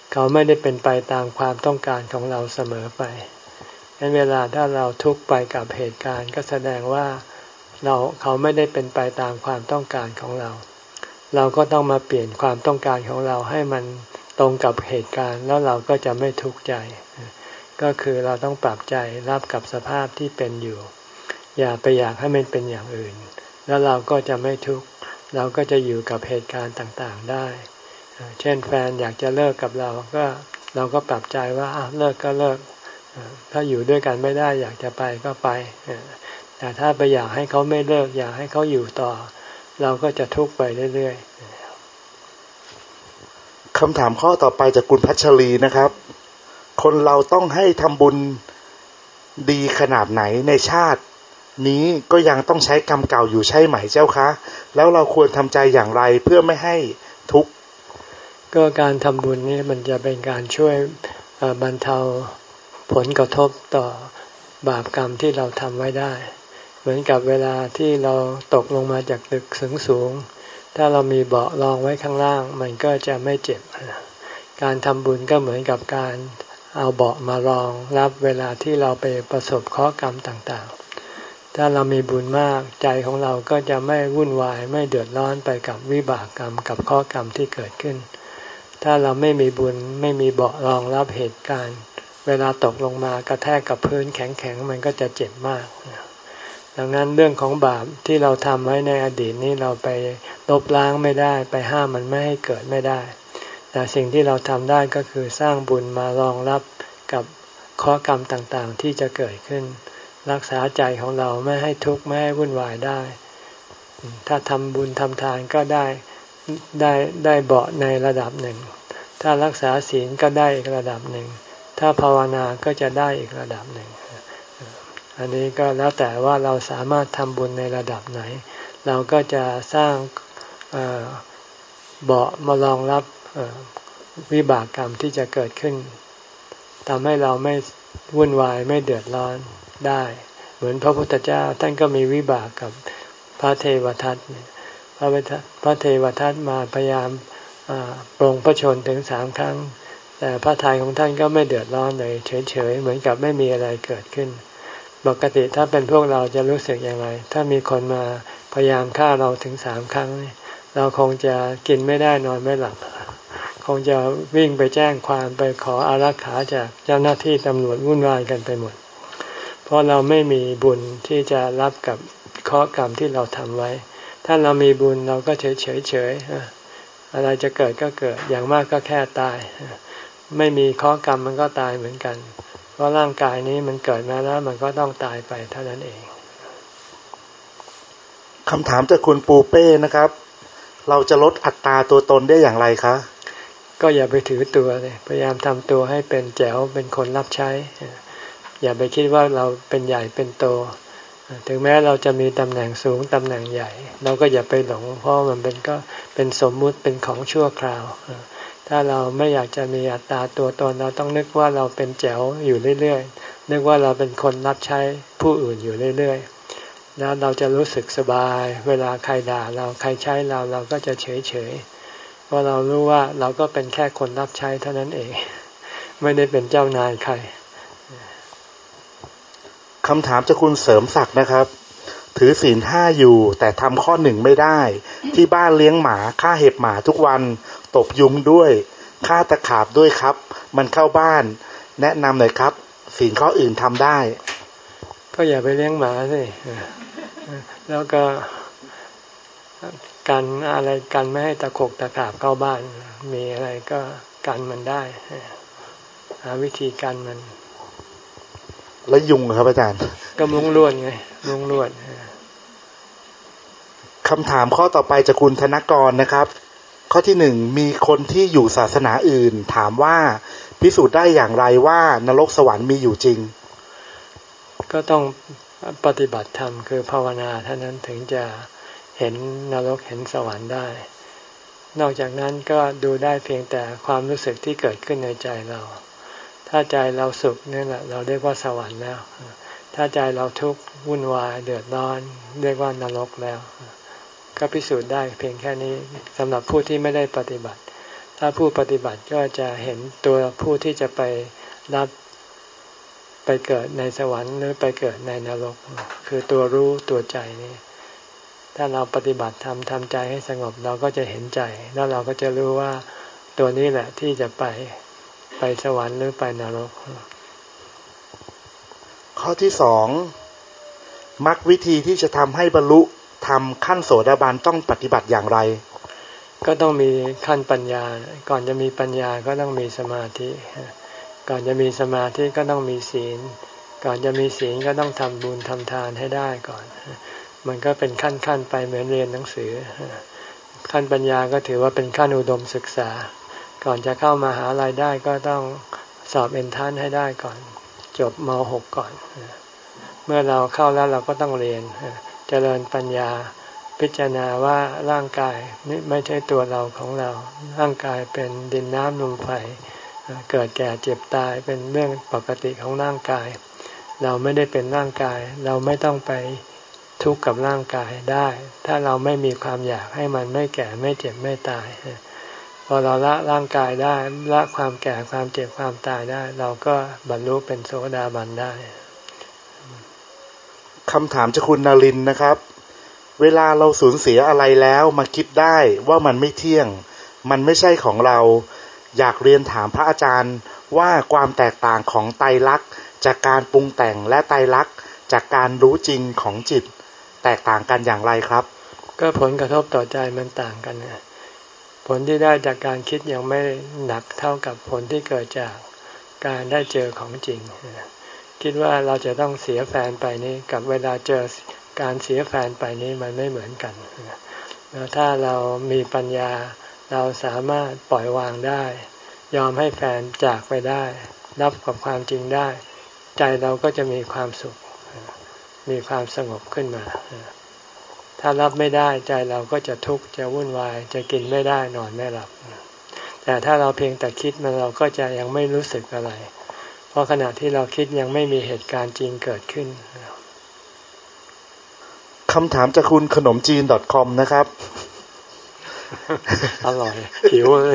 Speaker 1: เขาไม่ได้เป็นไปตามความต้องการของเราเสมอไปงั้นเวลาถ้าเราทุกข์ไปกับเหตุการณ์ก็แสดงว่าเราเขาไม่ได้เป็นไปตามความต้องการของเราเราก็ต้องมาเปลี่ยนความต้องการของเราให้มันตรงกับเหตุการณ์แล้วเราก็จะไม่ทุกข์ใจก็คือเราต้องปรับใจรับกับสภาพที่เป็นอยู่อย่าไปอยากให้มันเป็นอย่างอื่นแล้วเราก็จะไม่ทุกข์เราก็จะอยู่กับเหตุการณ์ต่างๆได้เช่นแฟนอยากจะเลิกกับเราก็เราก็ปรับใจว่าเลิกก็เลิกถ้าอยู่ด้วยกันไม่ได้อยากจะไปก็ไปแต่ถ้าไปอยากให้เขาไม่เลิกอยากให้เขาอยู่ต่อเราก็จะทุกข์ไปเรื่อย
Speaker 3: ๆคำถามข้อต่อไปจากคุณพัชรีนะครับคนเราต้องให้ทำบุญดีขนาดไหนในชาตินี้ก็ยังต้องใช้กรรมเก่าอยู่ใช่ไหมเจ้าคะแล้วเราควรทำใจอย่างไรเพื่อไม่ให้ทุกข์
Speaker 1: ก็การทำบุญนี้มันจะเป็นการช่วยบรรเทาผลกระทบต่อบาปกรรมที่เราทำไว้ได้เหมือนกับเวลาที่เราตกลงมาจากตึกสูงสูงถ้าเรามีเบาะรองไว้ข้างล่างมันก็จะไม่เจ็บการทำบุญก็เหมือนกับการเอาเบาะมารองรับเวลาที่เราไปประสบเคราะห์กรรมต่างๆถ้าเรามีบุญมากใจของเราก็จะไม่วุ่นวายไม่เดือดร้อนไปกับวิบากกรรมกับเคราะห์กรรมที่เกิดขึ้นถ้าเราไม่มีบุญไม่มีเบาะรองรับเหตุการณ์เวลาตกลงมากระแทกกับพื้นแข็งๆมันก็จะเจ็บมากดังนั้นเรื่องของบาปที่เราทำไว้ในอดีตนี้เราไปลบล้างไม่ได้ไปห้ามมันไม่ให้เกิดไม่ได้แต่สิ่งที่เราทำได้ก็คือสร้างบุญมารองรับกับเคราะห์กรรมต่างๆที่จะเกิดขึ้นรักษาใจของเราไม่ให้ทุกข์ไม่ให้วุ่นวายได้ถ้าทำบุญทำทานก็ได้ได้ได้เบาะในระดับหนึ่งถ้ารักษาศีลก็ได้อีกระดับหนึ่งถ้าภาวนาก็จะได้อีกระดับหนึ่งอันนี้ก็แล้วแต่ว่าเราสามารถทำบุญในระดับไหนเราก็จะสร้างเอ่อเบาะมารองรับวิบากกรรมที่จะเกิดขึ้นทำให้เราไม่วุ่นวายไม่เดือดร้อนได้เหมือนพระพุทธเจ้าท่านก็มีวิบากกับพระเทวทัตพระพระเทวทัตมาพยายามปรงพระชนถึงสามครั้งแต่พระทัยของท่านก็ไม่เดือดร้อนเลยเฉยๆเหมือนกับไม่มีอะไรเกิดขึ้นปกติถ้าเป็นพวกเราจะรู้สึกอย่างไรถ้ามีคนมาพยายามฆ่าเราถึงสามครั้งเราคงจะกินไม่ได้นอนไม่หลับคงจะวิ่งไปแจ้งความไปขออารักขาจากเจ้าหน้าที่ตำรวจวุ่นวายกันไปหมดเพราะเราไม่มีบุญที่จะรับกับเคราะห์กรรมที่เราทำไว้ถ้าเรามีบุญเราก็เฉยเฉยเฉยอะไรจะเกิดก็เกิดอย่างมากก็แค่ตายไม่มีเคราะห์กรรมมันก็ตายเหมือนกันเพราะร่างกายนี้มันเกิดมาแล้วมันก็ต้องตายไปเท่านั้นเอง
Speaker 3: คำถามจากคุณปูเป้นะครับเราจะลดอัตราตัวตนได้อย่างไรคะ
Speaker 1: ก็อย่าไปถือตัวเลยพยายามทำตัวให้เป็นแจ๋วเป็นคนรับใช้อย่าไปคิดว่าเราเป็นใหญ่เป็นโตถึงแม้เราจะมีตำแหน่งสูงตำแหน่งใหญ่เราก็อย่าไปหลงเพราะมันเป็นก็เป็นสมมุติเป็นของชั่วคราวถ้าเราไม่อยากจะมีอัตตาตัวตนเราต้องนึกว่าเราเป็นแจ๋วอยู่เรื่อยๆนึกว่าเราเป็นคนรับใช้ผู้อื่นอยู่เรื่อยๆแล้วเราจะรู้สึกสบายเวลาใครด่าเราใครใช้เราเราก็จะเฉยๆเพราะเรารู้ว่าเราก็เป็นแค่คนรับใช้เท่านั้นเองไม่ได้เป็นเจ้านายใคร
Speaker 3: คำถามจากคุณเสริมศักดิ์นะครับถือศีลห้าอยู่แต่ทำข้อหนึ่งไม่ได้ที่บ้านเลี้ยงหมาฆ่าเห็บหมาทุกวันตบยุงด้วยฆ่าตะขาบด้วยครับมันเข้าบ้านแนะนำหน่อยครับศีลข้ออื่นทำได้
Speaker 1: ก็อย่าไปเลี้ยงหมาสิแล้วก็กันอะไรกันไม่ให้ตะขกตะขาบเข้าบ้านมีอะไรก็กันมันได้หาวิธีกันมัน
Speaker 3: แล้วยุงครับอาจารย์
Speaker 1: ก็มุ้งลวดไงมุ้งลวด
Speaker 3: คำถามข้อต่อไปจากคุณธนกรนะครับข้อที่หนึ่งมีคนที่อยู่ศาสนาอื่นถามว่าพิสูจน์ได้อย่างไรว่านรกสวรรค์มีอยู่จริง
Speaker 1: ก็ต้องปฏิบัติธรรมคือภาวนาเท่านั้นถึงจะเห็นนรกเห็นสวรรค์ได้นอกจากนั้นก็ดูได้เพียงแต่ความรู้สึกที่เกิดขึ้นในใจเราถ้าใจเราสุขนี่แหละเราเรียกว่าสวรรค์แล้วถ้าใจเราทุกข์วุ่นวายเดือดร้อนเรียกว่านรกแล้วก็พิสูจน์ได้เพียงแค่นี้สำหรับผู้ที่ไม่ได้ปฏิบัติถ้าผู้ปฏิบัติก็จะเห็นตัวผู้ที่จะไปรับไปเกิดในสวรรค์หรือไปเกิดในนรกคือตัวรู้ตัวใจนี่ถ้าเราปฏิบัติทำทำใจให้สงบเราก็จะเห็นใจแล้วเราก็จะรู้ว่าตัวนี้แหละที่จะไปไปสวรรค์หรือไปนรก
Speaker 3: ข้อที่สองมรรควิธีที่จะทำให้บรรลุทำขั้นโสดาบันต้องปฏิบัติอย่างไร
Speaker 1: ก็ต้องมีขั้นปัญญาก่อนจะมีปัญญาก็ต้องมีสมาธิก่อนจะมีสมาธิก็ต้องมีศีลก่อนจะมีศีลก็ต้องทำบุญทำทานให้ได้ก่อนมันก็เป็นขั้นขั้นไปเหมือนเรียนหนังสือขั้นปัญญาก็ถือว่าเป็นขั้นอุดมศึกษาก่อนจะเข้ามหาลัยได้ก็ต้องสอบเอนทรานซ์ให้ได้ก่อนจบม หก ก่อนเมื่อเราเข้าแล้วเราก็ต้องเรียนเจริญปัญญาพิจารณาว่าร่างกายนี่ไม่ใช่ตัวเราของเราร่างกายเป็นดินน้ำลมไฟเกิดแก่เจ็บตายเป็นเรื่องปกติของร่างกายเราไม่ได้เป็นร่างกายเราไม่ต้องไปทุกข์กับร่างกายได้ถ้าเราไม่มีความอยากให้มันไม่แก่ไม่เจ็บไม่ตายพอเราละร่างกายได้ละความแก่ความเจ็บความตายได้เราก็บรรลุเป็นโสดาบันได้
Speaker 3: คำถามจากคุณนรินทร์นะครับเวลาเราสูญเสียอะไรแล้วมาคิดได้ว่ามันไม่เที่ยงมันไม่ใช่ของเราอยากเรียนถามพระอาจารย์ว่าความแตกต่างของไตรลักษณ์จากการปรุงแต่งและไตรลักษณ์จากการรู้จริงของจิตแตกต่างกันอย่างไรครับ
Speaker 1: ก็ผลกระทบต่อใจมันต่างกันนะผลที่ได้จากการคิดยังไม่หนักเท่ากับผลที่เกิดจากการได้เจอของจริงคิดว่าเราจะต้องเสียแฟนไปนี่กับเวลาเจอการเสียแฟนไปนี่มันไม่เหมือนกันแล้วถ้าเรามีปัญญาเราสามารถปล่อยวางได้ยอมให้แฟนจากไปได้รับกับความจริงได้ใจเราก็จะมีความสุขมีความสงบขึ้นมาถ้ารับไม่ได้ใจเราก็จะทุกข์จะวุ่นวายจะกินไม่ได้นอนไม่หลับแต่ถ้าเราเพียงแต่คิดมันเราก็จะยังไม่รู้สึกอะไรเพราะขณะที่เราคิดยังไม่มีเหตุการณ์จริงเกิดขึ้น
Speaker 3: คำถามจากคุณขนมจีน .com นะครับ
Speaker 1: อร่อยหิวเลย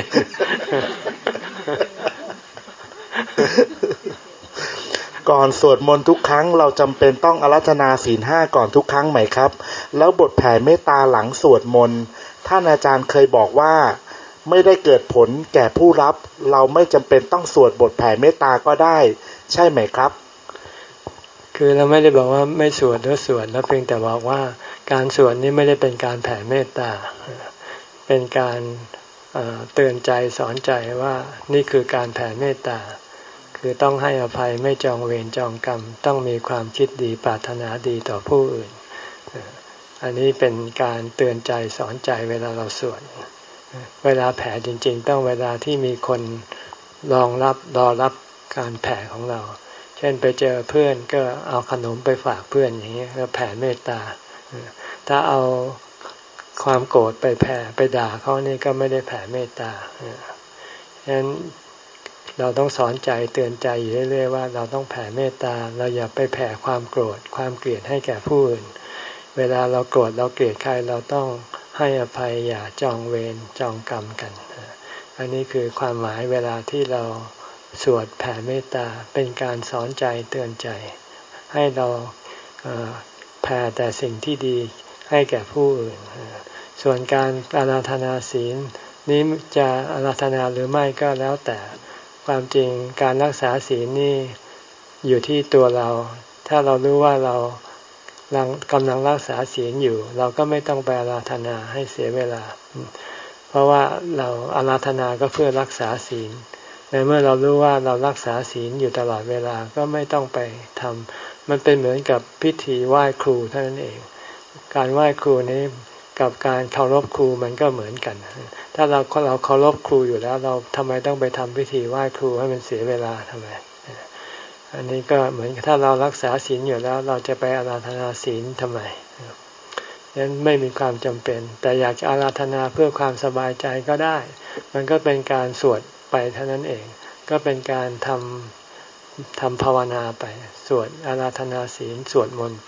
Speaker 3: ก่อนสวดมนต์ทุกครั้งเราจำเป็นต้องอาราธนาศีลห้าก่อนทุกครั้งไหมครับแล้วบทแผ่เมตตาหลังสวดมนต์ท่านอาจารย์เคยบอกว่าไม่ได้เกิดผลแก่ผู้รับเราไม่จำเป็นต้องสวดบทแผ่เมตตาก็ได้ใช่ไหมครับ
Speaker 1: คือเราไม่ได้บอกว่าไม่สวดหรือสวดแล้วเพียงแต่บอกว่าการสวดนี้ไม่ได้เป็นการแผ่เมตตาเป็นการเตือนใจสอนใจว่านี่คือการแผ่เมตตาคือต้องให้อภัยไม่จองเวรจองกรรมต้องมีความคิดดีปรารถนาดีต่อผู้อื่นอันนี้เป็นการเตือนใจสอนใจเวลาเราสวดเวลาแผ่จริงๆต้องเวลาที่มีคนรองรับรอรับการแผ่ของเราเช่นไปเจอเพื่อนก็เอาขนมไปฝากเพื่อนอย่างนี้ก็แผ่เมตตาถ้าเอาความโกรธไปแผ่ไปด่าเขานี่ก็ไม่ได้แผ่เมตตาฉะนั้นเราต้องสอนใจเตือนใจอยู่เรื่อยๆว่าเราต้องแผ่เมตตาเราอย่าไปแผ่ความโกรธความเกลียดให้แก่ผู้อื่นเวลาเราโกรธเราเกลียดใครเราต้องให้อภัยอย่าจองเวรจองกรรมกันอันนี้คือความหมายเวลาที่เราสวดแผ่เมตตาเป็นการสอนใจเตือนใจให้เราแผ่แต่สิ่งที่ดีให้แก่ผู้อื่นส่วนการอาราธนาศีลนี้จะอาราธนาหรือไม่ก็แล้วแต่ความจริงการรักษาศีลนี่อยู่ที่ตัวเราถ้าเรารู้ว่าเรากำลังรักษาศีลอยู่เราก็ไม่ต้องไปอาราธนาให้เสียเวลาเพราะว่าเราอาราธนาก็เพื่อรักษาศีลในเมื่อเรารู้ว่าเรารักษาศีลอยู่ตลอดเวลาก็ไม่ต้องไปทำมันเป็นเหมือนกับพิธีไหว้ครูเท่านั้นเองการไหว้ครูนี้กับการเคารพครูมันก็เหมือนกันถ้าเราเราเคารพครูอยู่แล้วเราทำไมต้องไปทำพิธีไหว้ครูให้มันเสียเวลาทำไมอันนี้ก็เหมือนถ้าเรารักษาศีลอยู่แล้วเราจะไปอาราธนาศีลทำไมนั้นไม่มีความจำเป็นแต่อยากจะอาราธนาเพื่อความสบายใจก็ได้มันก็เป็นการสวดไปเท่านั้นเองก็เป็นการทำทำภาวนาไปสวดอาราธนาศีลสวดมนต์ไป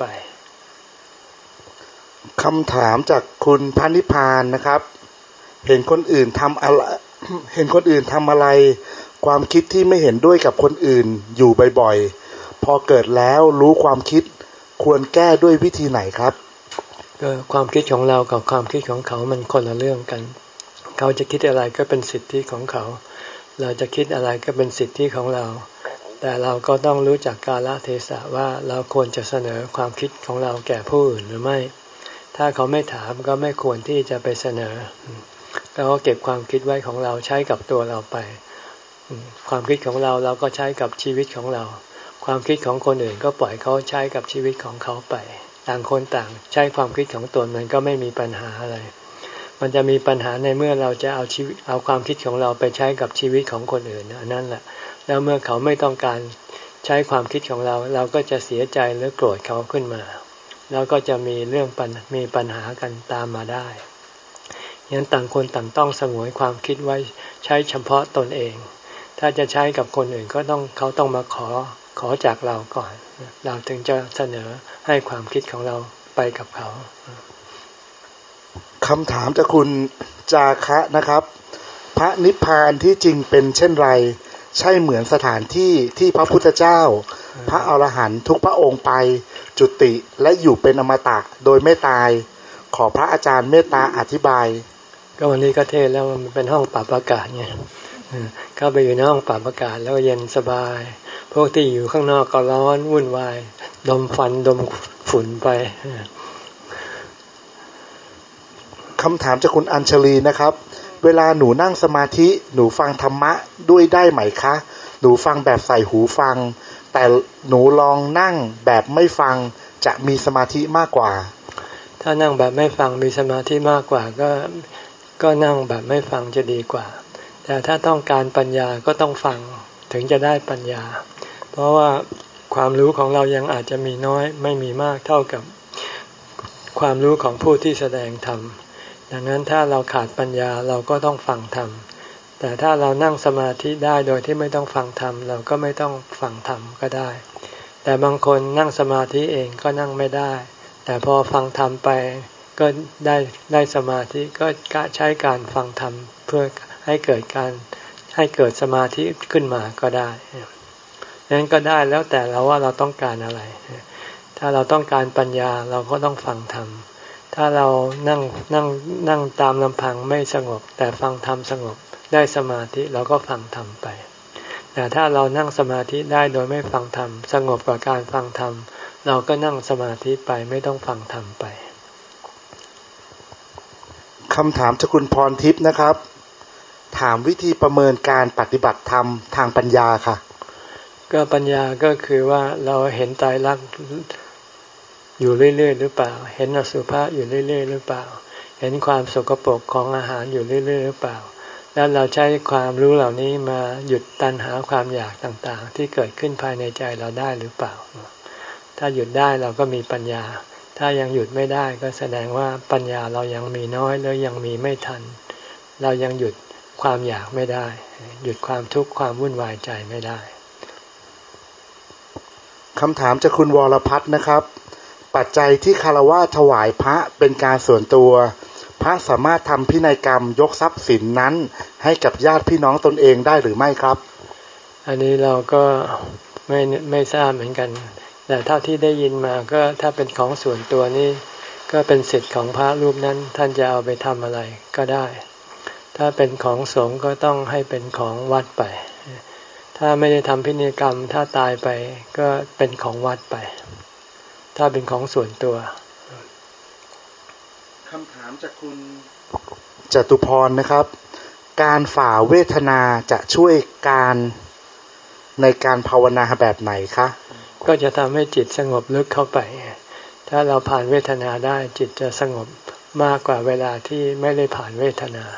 Speaker 3: คำถามจากคุณพานิพานนะครับเห็นคนอื่นทำอะไรเห็นคนอื่นทำอะไรความคิดที่ไม่เห็นด้วยกับคนอื่นอยู่บ่อยๆพอเกิดแล้วรู้ความคิดควรแก้ด้วยวิธีไหนครับ
Speaker 1: ก็ความคิดของเรากับความคิดของเขามันคนละเรื่องกันเขาจะคิดอะไรก็เป็นสิทธิของเขาเราจะคิดอะไรก็เป็นสิทธิของเราแต่เราก็ต้องรู้จักกาลเทศะว่าเราควรจะเสนอความคิดของเราแก่ผู้อื่นหรือไม่ถ้าเขาไม่ถามก็ไม่ควรที่จะไปเสนอเราก็เก็บความคิดไว้ของเราใช้กับตัวเราไปความคิดของเราเราก็ใช้กับชีวิตของเราความคิดของคนอื่นก็ปล่อยเขาใช้กับชีวิตของเขาไปต่างคนต่างใช้ความคิดของตนมันก็ไม่มีปัญหาอะไรมันจะมีปัญหาในเมื่อเราจะเอาชีวิตเอาความคิดของเราไปใช้กับชีวิตของคนอื่นนั่นแหละแล้วเมื่อเขาไม่ต้องการใช้ความคิดของเราเราก็จะเสียใจหรือโกรธเขาขึ้นมาแล้วก็จะมีเรื่องปัญมีปัญหากันตามมาได้ฉะนั้นต่างคนต่างต้องสงวนความคิดไว้ใช้เฉพาะตนเองถ้าจะใช้กับคนอื่นก็ต้องเขาต้องมาขอขอจากเราก่อนเราถึงจะเสนอให้ความคิดของเราไปกับเขา
Speaker 3: คำถามจากคุณจาคะนะครับพระนิพพานที่จริงเป็นเช่นไรใช่เหมือนสถานที่ที่พระพุทธเจ้าพระอรหันต์ทุกพระองค์ไปจุติและอยู่เป็นอมตะโดยไม่ตายขอพระอาจารย์เมตตาอธิบาย
Speaker 1: ก็วันนี้ก็เทศแล้วมันเป็นห้องปรับอากาศไงเข้าไปอยู่ในห้องปรับอากาศแล้วเย็นสบายพวกที่อยู่ข้างนอกก็ร้อนวุ่นวายดมฟันดมฝุ่นไป
Speaker 3: คำถามจากคุณอัญชลีนะครับเวลาหนูนั่งสมาธิหนูฟังธรรมะด้วยได้ไหมคะหนูฟังแบบใส่หูฟังแต่หนูลองนั่งแบบไม่ฟังจะมีสมาธิมากกว่า
Speaker 1: ถ้านั่งแบบไม่ฟังมีสมาธิมากกว่าก็ก็นั่งแบบไม่ฟังจะดีกว่าแต่ถ้าต้องการปัญญาก็ต้องฟังถึงจะได้ปัญญาเพราะว่าความรู้ของเรายังอาจจะมีน้อยไม่มีมากเท่ากับความรู้ของผู้ที่แสดงธรรมดังนั้นถ้าเราขาดปัญญาเราก็ต้องฟังธรรมแต่ถ้าเรานั่งสมาธิได้โดยที่ไม่ต้องฟังธรรมเราก็ไม่ต้องฟังธรรมก็ได้แต่บางคนนั่งสมาธิเองก็นั่งไม่ได้แต่พอฟังธรรมไปก็ได้ได้สมาธิก็ใช้การฟังธรรมเพื่อให้เกิดการให้เกิดสมาธิขึ้นมาก็ได้นั้นก็ได้แล้วแต่เราว่าเราต้องการอะไรถ้าเราต้องการปัญญาเราก็ต้องฟังธรรมถ้าเรานั่งนั่งนั่งตามลำพังไม่สงบแต่ฟังธรรมสงบได้สมาธิเราก็ฟังธรรมไปแต่ถ้าเรานั่งสมาธิได้โดยไม่ฟังธรรมสงบกับการฟังธรรมเราก็นั่งสมาธิไปไม่ต้องฟังธรรมไป
Speaker 3: คำถามจากคุณพรทิพย์นะครับถามวิธีประเมินการปฏิบัติธรรมทางปัญญาค่ะ
Speaker 1: ก็ปัญญาก็คือว่าเราเห็นไตรลักษณ์อยู่เรื่อยๆหรือเปล่าเห็นอสุภะอยู่เรื่อยๆหรือเปล่าเห็นความสกปรกของอาหารอยู่เรื่อยๆหรือเปล่าแล้วเราใช้ความรู้เหล่านี้มาหยุดตัณหาความอยากต่างๆที่เกิดขึ้นภายในใจเราได้หรือเปล่าถ้าหยุดได้เราก็มีปัญญาถ้ายังหยุดไม่ได้ก็แสดงว่าปัญญาเรายังมีน้อยหรือยังมีไม่ทันเรายังหยุดความอยากไม่ได้หยุดความทุกข์ความวุ่นวายใจไม่ได้
Speaker 3: คำถามจากคุณวรพัฒน์นะครับปัจจัยที่คฤหัสถ์ถวายพระเป็นการส่วนตัวพระสามารถทำพินัยกรรมยกทรัพย์สินนั้นให้กับญาติพี่น้องตนเองได้หรือไม่ครับ
Speaker 1: อันนี้เราก็ไม่ไม่ทราบเหมือนกันแต่เท่าที่ได้ยินมาก็ถ้าเป็นของส่วนตัวนี่ก็เป็นสิทธิ์ของพระรูปนั้นท่านจะเอาไปทำอะไรก็ได้ถ้าเป็นของสงฆ์ก็ต้องให้เป็นของวัดไปถ้าไม่ได้ทำพินัยกรรมถ้าตายไปก็เป็นของวัดไปถ้าเป็นของส่วนตัว
Speaker 3: คำถามจากคุณจตุพรนะครับการฝ่าเวทนาจะช่วยการในการภาวนาแบบไหนคะ
Speaker 1: ก็จะทำให้จิตสงบลึกเข้าไปถ้าเราผ่านเวทนาได้จิตจะสงบมากกว่าเวลาที่ไม่ได้ผ่านเวทนา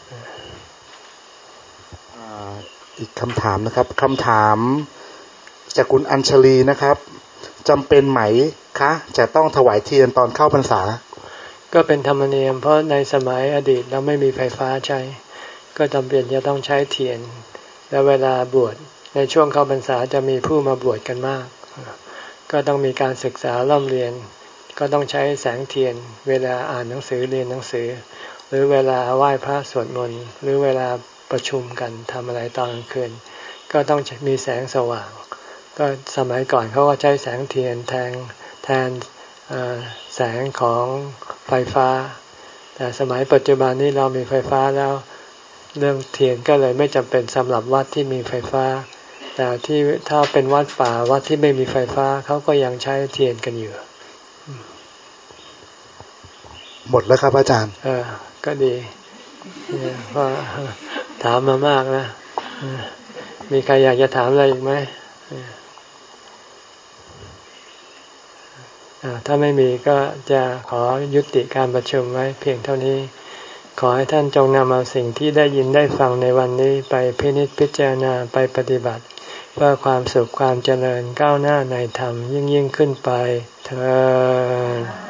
Speaker 3: อีกคำถามนะครับคำถามจากคุณอัญชลีนะครับจำเป็นไหมคะจะต้องถวายเทียนตอนเข้าพรรษา
Speaker 1: ก็เป็นธรรมเนียมเพราะในสมัยอดีตเราไม่มีไฟฟ้าใช้ก็จำเป็นจะต้องใช้เทียนและเวลาบวชในช่วงเข้าพรรษาจะมีผู้มาบวชกันมากก็ต้องมีการศึกษาร่ำเรียนก็ต้องใช้แสงเทียนเวลาอ่านหนังสือเรียนหนังสือหรือเวลาไหว้พระสวดมนต์หรือเวลาประชุมกันทำอะไรตอนกลางคืนก็ต้องมีแสงสว่างก็สมัยก่อนเขาก็ใช้แสงเทียนแทนแทนแสงของไฟฟ้าแต่สมัยปัจจุบันนี้เรามีไฟฟ้าแล้วเรื่องเทียนก็เลยไม่จำเป็นสำหรับวัดที่มีไฟฟ้าแต่ที่ถ้าเป็นวัดป่าวัดที่ไม่มีไฟฟ้าเขาก็ยังใช้เทียนกันอยู่
Speaker 3: หมดแล้วครับอาจารย์
Speaker 1: เออก็ดีเพราะถามมามากนะมีใครอยากจะถามอะไรอีกไหมถ้าไม่มีก็จะขอยุติการประชุมไว้เพียงเท่านี้ขอให้ท่านจงนำเอาสิ่งที่ได้ยินได้ฟังในวันนี้ไปพินิจพิจารณาไปปฏิบัติเพื่อความสุขความเจริญก้าวหน้าในธรรมยิ่งยิ่งขึ้นไปเถิด